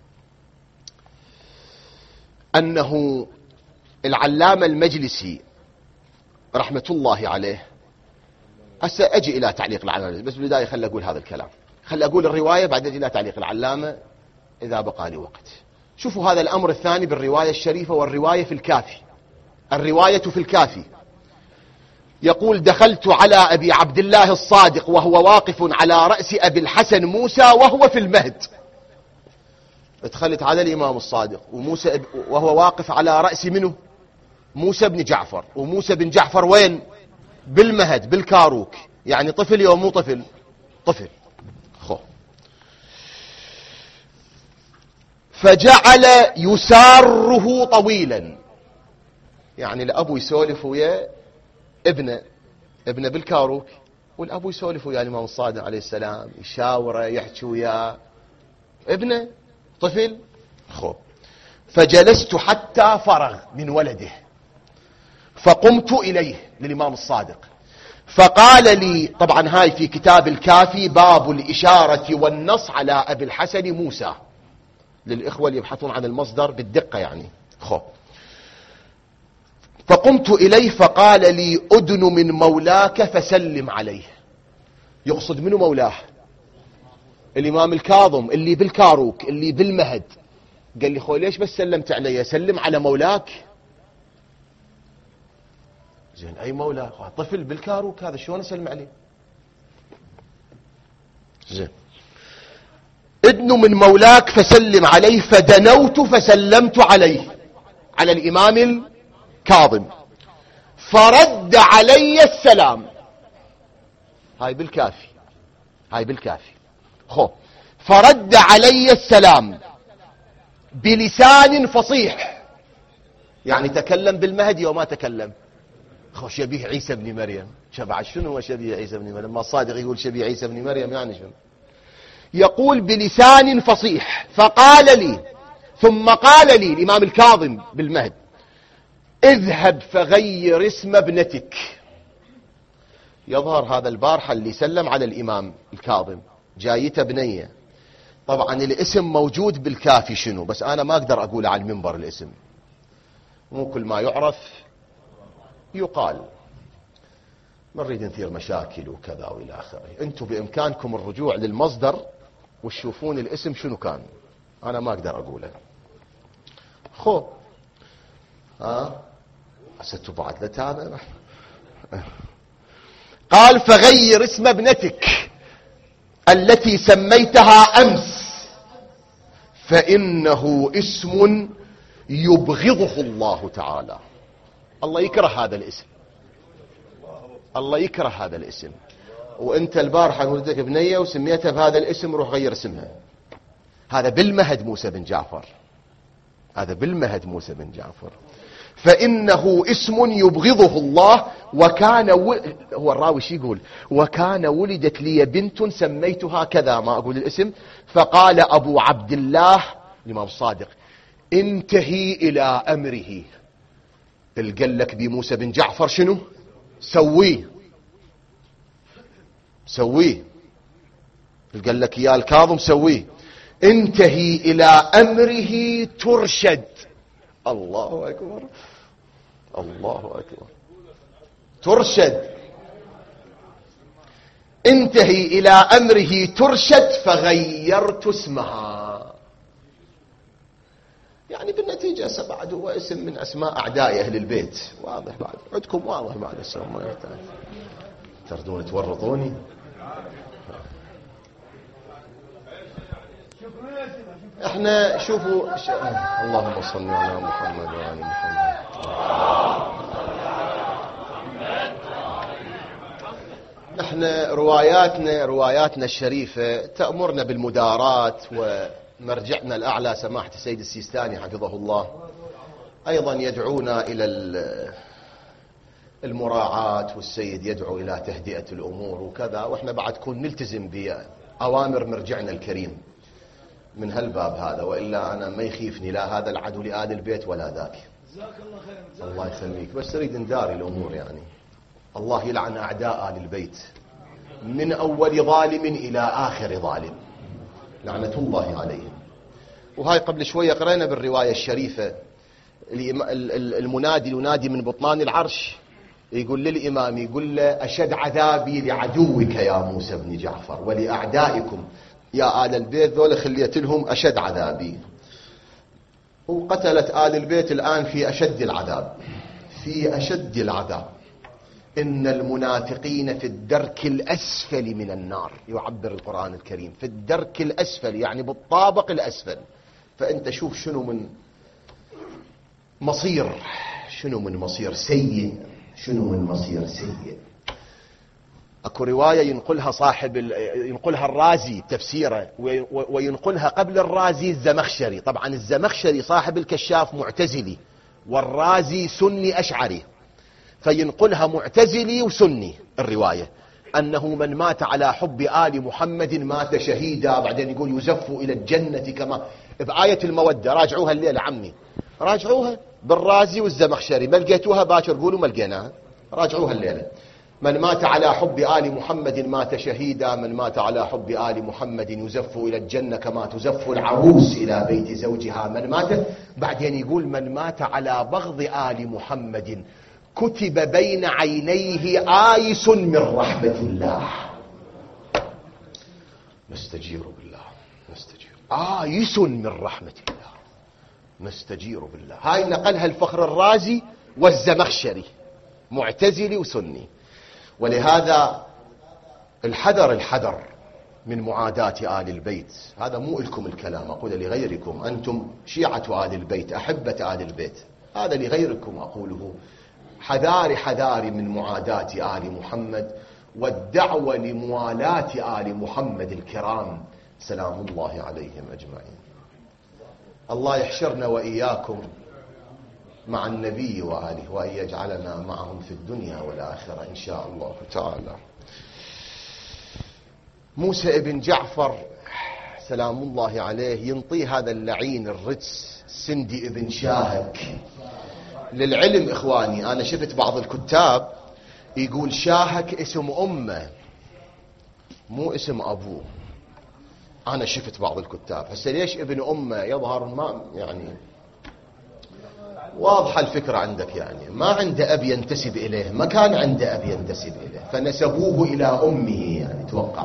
أنه العلامة المجلسي رحمة الله عليه، هسه أجي إلى تعليق العلامة، بس بالبداية خلي أقول هذا الكلام، خلي أقول الرواية بعد أجي إلى تعليق العلامة إذا بقى لي وقت. شوفوا هذا الأمر الثاني بالرواية الشريفة والرواية في الكافي. الرواية في الكافي يقول دخلت على أبي عبد الله الصادق وهو واقف على رأس أبي الحسن موسى وهو في المهد. دخلت على الإمام الصادق وموسى وهو واقف على رأس منه؟ موسى بن جعفر. وموسى بن جعفر وين؟ بالمهد بالكاروك، يعني طفل يوم مو طفل، طفل. فجعل يساره طويلا، يعني الأبو يسولف ويا ابنه بالكاروك، والأبو يسولف ويا الإمام الصادق عليه السلام، يشاوره يحكي ويا ابنه طفل. فجلست حتى فرغ من ولده، فقمت إليه للإمام الصادق، فقال لي، طبعا هاي في كتاب الكافي باب الإشارة والنص على أبي الحسن موسى، للإخوة اللي يبحثون عن المصدر بالدقة يعني. فقمت إليه فقال لي أدن من مولاك فسلم عليه. يقصد منه مولاه؟ الإمام الكاظم اللي بالكاروك اللي بالمهد. قال لي خوي ليش بس سلمت علي؟ سلم على مولاك. زين أي مولاه؟ طفل بالكاروك هذا شلون أسلم عليه؟ زين ادن من مولاك فسلم عليه. فدنوت فسلمت عليه، على الإمام الكاظم، فرد علي السلام. هاي بالكافي، هاي بالكافي. فرد علي السلام بلسان فصيح، يعني تكلم بالمهدي وما تكلم. شبيه عيسى بن مريم. شبع شنو هو شبيه عيسى بن مريم؟ ما الصادق يقول شبيه عيسى بن مريم يعني شنو؟ يقول بلسان فصيح. فقال لي، ثم قال لي الإمام الكاظم بالمهد اذهب فغير اسم ابنتك. يظهر هذا البارحة اللي سلم على الإمام الكاظم جايته بنية. طبعا الاسم موجود بالكافي شنو، بس أنا ما أقدر أقول على المنبر الاسم، مو كل ما يعرف يقال، ما نريد نثير مشاكل وكذا وإلى آخره. أنتم بإمكانكم الرجوع للمصدر وتشوفون الاسم شنو كان، أنا ما أقدر أقوله. أستو بعد لتابع. قال فغير اسم ابنتك التي سميتها أمس فإنه اسم يبغضه الله تعالى. الله يكره هذا الاسم، الله يكره هذا الاسم. وانت البارحة ولدك بنية وسميتها بهذا الاسم، روح غير اسمها. هذا بالمهد موسى بن جعفر، هذا بالمهد موسى بن جعفر. فإنه اسم يبغضه الله. وكان هو الراوي شي يقول؟ وكان ولدت لي بنت سميتها كذا، ما أقول الاسم. فقال أبو عبد الله الإمام الصادق انتهي إلى أمره. قال لك بموسى بن جعفر شنو سويه؟ سويه. قال لك يا الكاظم سويه. انتهي إلى أمره ترشد. الله أكبر، الله أكبر. ترشد. انتهي إلى أمره ترشد فغيرت اسمها. يعني بالنتيجة بعد هو اسم من أسماء أعداء أهل البيت. واضح بعد عندكم، واضح بعد السلام. ما يحتاج تردون تورطوني. احنا شوفوا اللهم صل على محمد وعلى محمد. احنا رواياتنا الشريفة تأمرنا بالمداراة، ومرجعنا الأعلى سماحة السيد السيستاني حفظه الله أيضا يدعونا إلى المراعاة، والسيد يدعو إلى تهدئة الأمور وكذا. وإحنا بعد كون نلتزم بأوامر مرجعنا الكريم من هالباب هذا، وإلا أنا ما يخيفني لا هذا العدو لآل البيت ولا ذاك. الله يخليك، بس أريد نداري الأمور. يعني الله يلعن أعداء آل البيت من أول ظالم إلى آخر ظالم، لعنة الله عليهم. وهاي قبل شوية قرأنا بالرواية الشريفة المنادي ينادي من بطنان العرش، يقول للإمام، يقول له أشد عذابي لعدوك يا موسى بن جعفر ولأعدائكم يا آل البيت، ذولا خليت لهم أشد عذابي. وقتلت آل البيت الآن في أشد العذاب، في أشد العذاب. إن المنافقين في الدرك الأسفل من النار، يعبر القرآن الكريم في الدرك الأسفل، يعني بالطابق الأسفل. فأنت شوف شنو من مصير، شنو من مصير سيء، شنو من مصير سيء. اكو رواية ينقلها الرازي تفسيره، وينقلها قبل الرازي الزمخشري. طبعا الزمخشري صاحب الكشاف معتزلي، والرازي سني أشعري، فينقلها معتزلي وسني الرواية، أنه من مات على حب آل محمد مات شهيدا. بعدين يقول يزف إلى الجنة كما بآية المودة. راجعوها الليلة عمي، راجعوها بالرازي والزمخشري، ما لقيتوها باكر قولوا ما لقيناها، راجعوها الليلة. من مات على حب آل محمد مات شهيدا، من مات على حب آل محمد يزف إلى الجنة كما تزف العروس إلى بيت زوجها. من مات، بعدين يقول من مات على بغض آل محمد كتب بين عينيه آيس من رحمة الله. نستجير بالله، نستجير. آيس من رحمة الله، نستجير بالله. هاي نقلها الفخر الرازي والزمخشري، معتزلي وسني. ولهذا الحذر من معاداة آل البيت. هذا مو لكم الكلام، أقول لغيركم، أنتم شيعة آل البيت، أحبة آل البيت، هذا لغيركم أقوله. حذاري من معاداة آل محمد، والدعوة لموالاة آل محمد الكرام سلام الله عليهم أجمعين. الله يحشرنا وإياكم مع النبي وآله، وأن يجعلنا معهم في الدنيا والآخرة إن شاء الله تعالى. موسى ابن جعفر سلام الله عليه ينطي هذا اللعين الرجس سندي ابن شاهك. للعلم إخواني، أنا شفت بعض الكتاب يقول شاهك اسم أمه مو اسم أبوه. أنا شفت بعض الكتاب، هسه ليش ابن أمه؟ يظهر ما يعني واضحة الفكرة عندك، يعني ما عنده أب ينتسب إليه، ما كان عنده أب ينتسب إليه فنسبوه إلى أمه. يعني توقع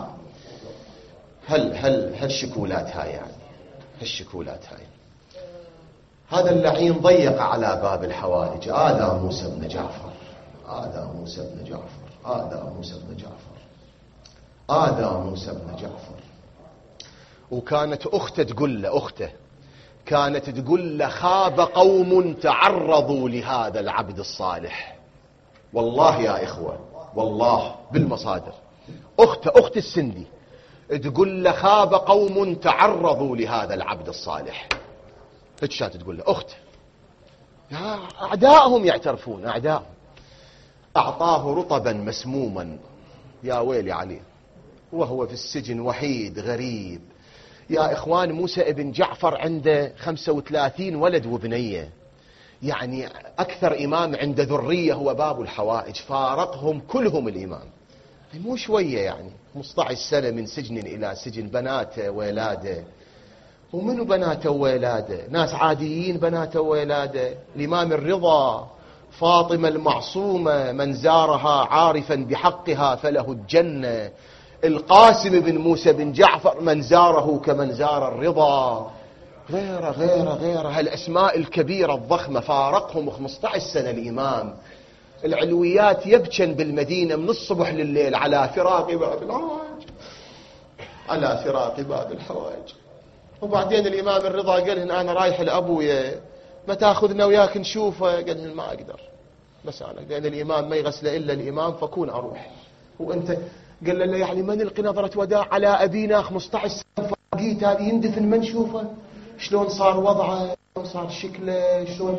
هل شكولات هاي، يعني هالشكولات هاي. هذا اللعين ضيق على باب الحوائج. هذا موسى بن جعفر، هذا موسى بن جعفر، هذا موسى بن جعفر، هذا موسى بن جعفر. وكانت أخته تقول له، أخته كانت تقول له خاب قوم تعرضوا لهذا العبد الصالح. والله يا إخوة، والله بالمصادر، أخت السندي تقول له خاب قوم تعرضوا لهذا العبد الصالح. ايش تقول له أخته؟ يا أعدائهم يعترفون، أعدائهم. أعطاه رطبا مسموما، يا ويلي عليه، وهو في السجن وحيد غريب. يا إخوان، موسى ابن جعفر عنده 35 ولد وبنية، يعني أكثر إمام عنده ذرية هو باب الحوائج، فارقهم كلهم الإمام، مو شوية يعني. 15 سنة من سجن إلى سجن، بناته وولاده. ومنو بناته وولاده؟ ناس عاديين بناته وولاده. الإمام الرضا، فاطمة المعصومة من زارها عارفا بحقها فله الجنة. القاسم بن موسى بن جعفر من زاره كمن زار الرضا. غيره هالأسماء الكبيرة الضخمة، فارقهم 15 سنة الإمام. العلويات يبكن بالمدينة من الصبح لليل على فراق باب الحوائج، على فراق باب الحوائج. وبعدين الإمام الرضا قال لهم أنا رايح لأبويا، ما تاخذنا وياك نشوفه؟ قال لهم ما أقدر، بس أنا لأن الإمام ما يغسل إلا الإمام فكون أروح. وأنت قال له يعني ما نلقي نظرة وداع على أبينا 15 سنة فاقيت هذه يندفن ما نشوفه؟ شلون صار وضعه، شلون صار شكله، شلون؟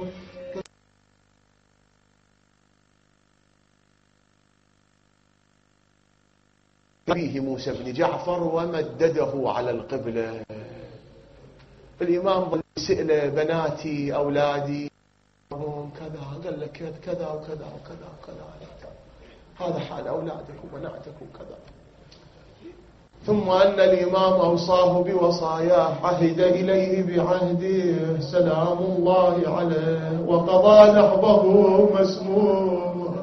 فيه موسى بن جعفر ومدده على القبلة. الإمام ظل يسأله بناتي أولادي كذا، قال لك كذا وكذا وكذا وكذا، هذا حال أولادك وبناتك وكذا. ثم أن الإمام أوصاه بوصاياه، عهد إليه بعهده سلام الله عليه، وقضى نحبه مسموم.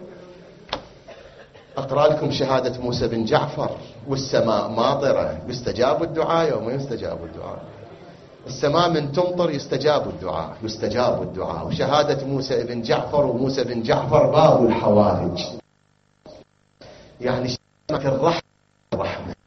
أقرأ لكم شهادة موسى بن جعفر. والسماء ماطرة، يستجاب الدعاء يوم يستجاب الدعاء. السماء من تمطر يستجاب الدعاء، يستجاب الدعاء. وشهادة موسى بن جعفر، وموسى بن جعفر باب الحوائج، يعني شهادة الرحمة.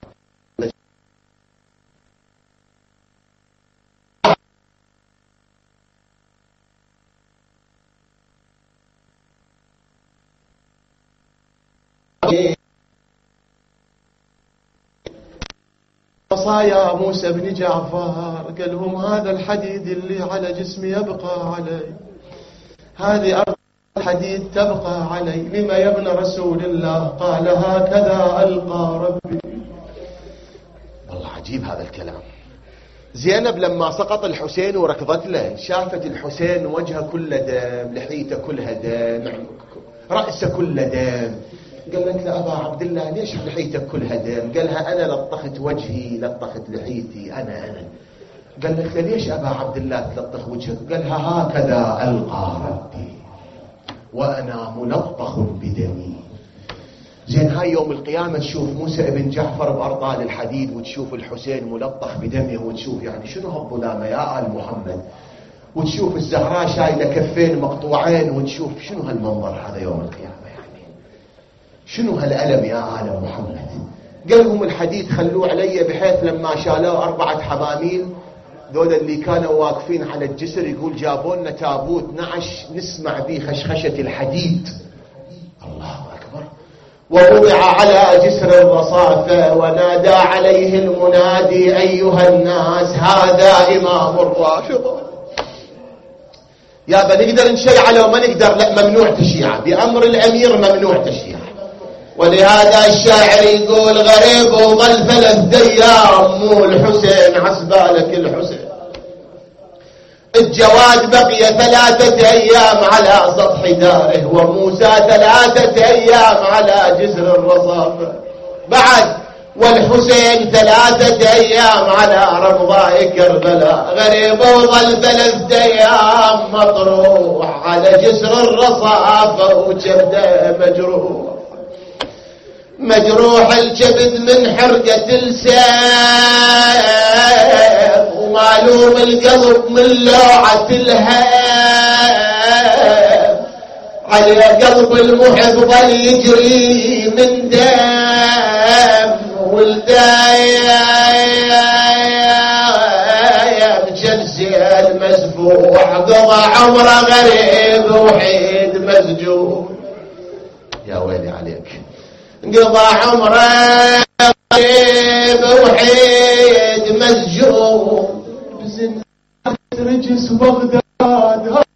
وصايا موسى بن جعفر قال لهم هذا الحديد اللي على جسمي يبقى علي، هذه أرض الحديد تبقى علي. لما يا ابن رسول الله؟ قال هكذا ألقى ربي. والله عجيب هذا الكلام. زينب لما سقط الحسين وركضت له، شافت الحسين وجهه كله دم، لحيته كلها دم، رأسه كله دم. قالت له أبا عبد الله ليش لحيتك كلها دم؟ قالها أنا لطخت وجهي، لطخت لحيتي، أنا. قالت له ليش أبا عبد الله تلطخ وجهك؟ قالها هكذا ألقى ربي وأنا ملطخ بدمي. زين، هاي يوم القيامة تشوف موسى بن جعفر بأرطال الحديد، وتشوف الحسين ملطخ بدمه، وتشوف يعني شنو هالظلامة يا آل محمد، وتشوف الزهراء شايلة كفين مقطوعين، وتشوف شنو هالمنظر هذا يوم القيامة. شنو هالألم يا آل محمد؟ قال لهم الحديد خلوه علي، بحيث لما شالوه 4 حماميل ذول اللي كانوا واقفين على الجسر، يقول جابوا لنا تابوت نعش نسمع به خشخشة الحديد. الله أكبر. ووضع على جسر الرصافة، ونادى عليه المنادي أيها الناس هذا إمام الرافضة. يا بنقدر نشيعه وما نقدر؟ لا، ممنوع تشيعه، بأمر الأمير ممنوع تشيعه. ولهذا الشاعر يقول غريب وظل 3 أيام مو الحسين عسبالك الحسين. الجواد بقي 3 أيام على سطح داره، وموسى 3 أيام على جسر الرصافة بعد، والحسين 3 أيام على رمضاء كربلاء. غريب وظل 3 أيام مطروح على جسر الرصافة، وجبده مجروح الكبد من حرقة السيف، ومعلوم القلب من لوعة الهيف. على قلب المحب ظل يجري من دم والدايم جلسي المسبوح قضى عمره غريب وحيد مسجون. يا ويلي عليك، قضى عمره غريب وحيد مسجون بزنة رجس بغداد.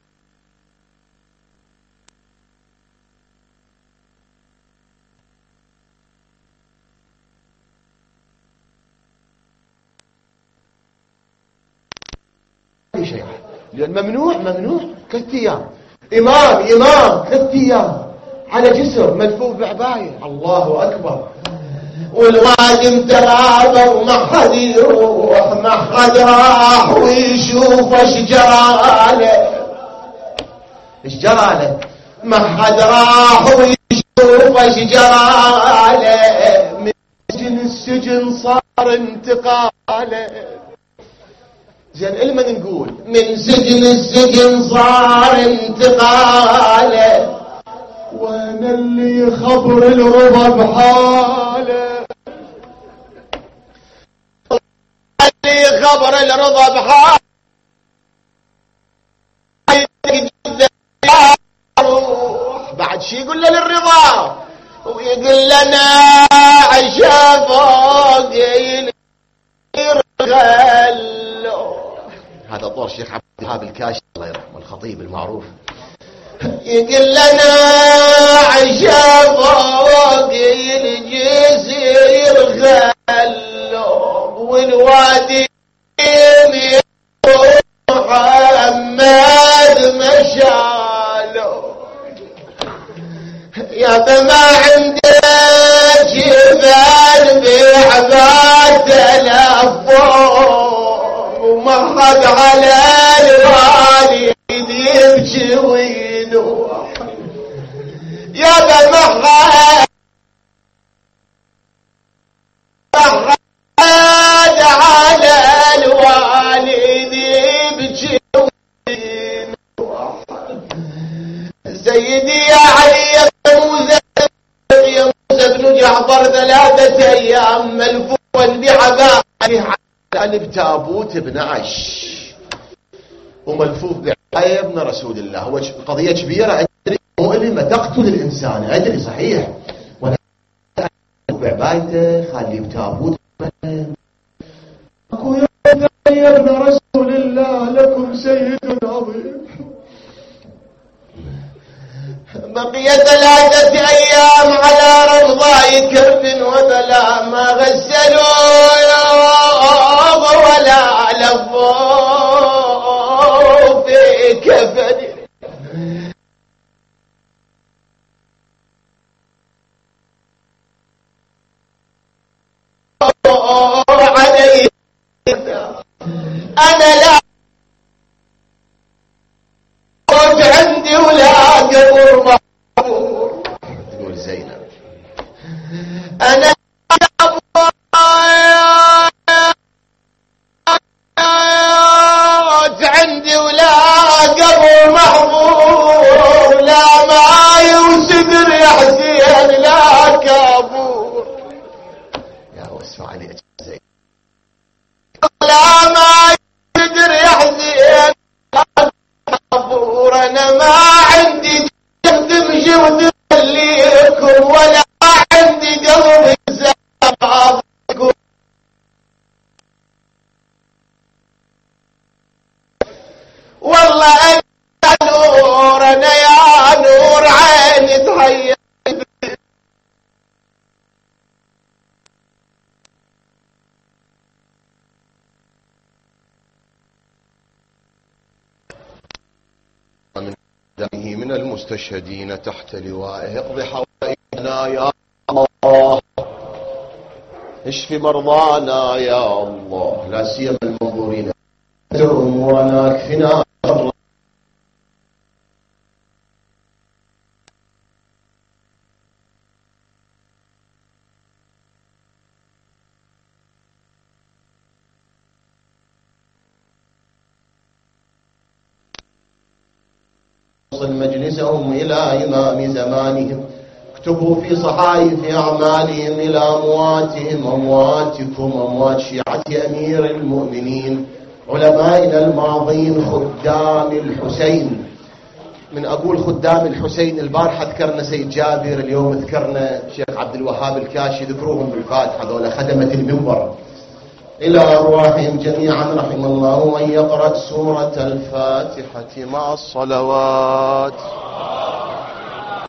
شيء لأن ممنوع 3 أيام إمام 3 أيام على جسر ملفوف بعباية. الله أكبر. والوادم ترابه وما حد يروح، ما حد راح ويشوف ايش جراله، ما حد راح ويشوف ايش جراله. من سجن السجن صار انتقاله. زين لما نقول من سجن السجن صار انتقاله، وانا اللي خبر الرضا بحاله، اللي خبر الرضا بحاله. بعد شي يقول له للرضا ويقول لنا عشا فوق يرغلو. هذا طور شيخ عبد الوهاب الكاشف الله يرحمه الخطيب المعروف. يقول لنا عشا فوق الجسير غلو والوادي محمد مشالو. يا ما عندك جبال بعباد تلفون ومحق على الوالد يبكي وينوح. يا محق على الوالد يبكي وينوح. سيدي يا علي يا موسى بن جعفر 3 أيام ملفوفا بعباءة على بتابوت ابن عش وملفوف بعباية ابن رسول الله. هو قضية كبيرة أدري، مؤلمة تقتل الإنسان أدري صحيح، ولا بعبايته خلي بتابوت. أقول يا ابن رسول الله لكم سيد عظيم. بقي 3 أيام على رمضاء كرب وبلا، ما غسلوا ولا لفوا في كفن. عليه أنا لا عندي ولا قبر محفور. تقول زينب أنا عندي ولا قبر محفور، لا ماي وسدر يا حسين لا كابور. يا وسع عليك زين. لا ماي وسدر يا حسين أنا ما عندي تمشي وتخليكم ولا عندي قلب يسامحكم. والله أنت نور، أنا يا نور عيني تهيأ. دمه من المستشهدين تحت لوائه، اقض حوائجنا يا الله، اشف مرضانا يا الله، لا سيما المنظورين اجرهم ولا اكفنا شر. وصل مجلسهم إلى إمام زمانهم، اكتبوا في صحائف أعمالهم إلى أمواتهم، أمواتكم أموات شيعة أمير المؤمنين علمائنا الماضين خدام الحسين. من أقول خدام الحسين، البارحة ذكرنا سيد جابر، اليوم ذكرنا شيخ عبد الوهاب الكاشي، ذكروهم بالفاتحة ذولا خدمة المنبر. إلى أرواحهم جميعا رحم الله من يقرأ سورة الفاتحة مع الصلوات.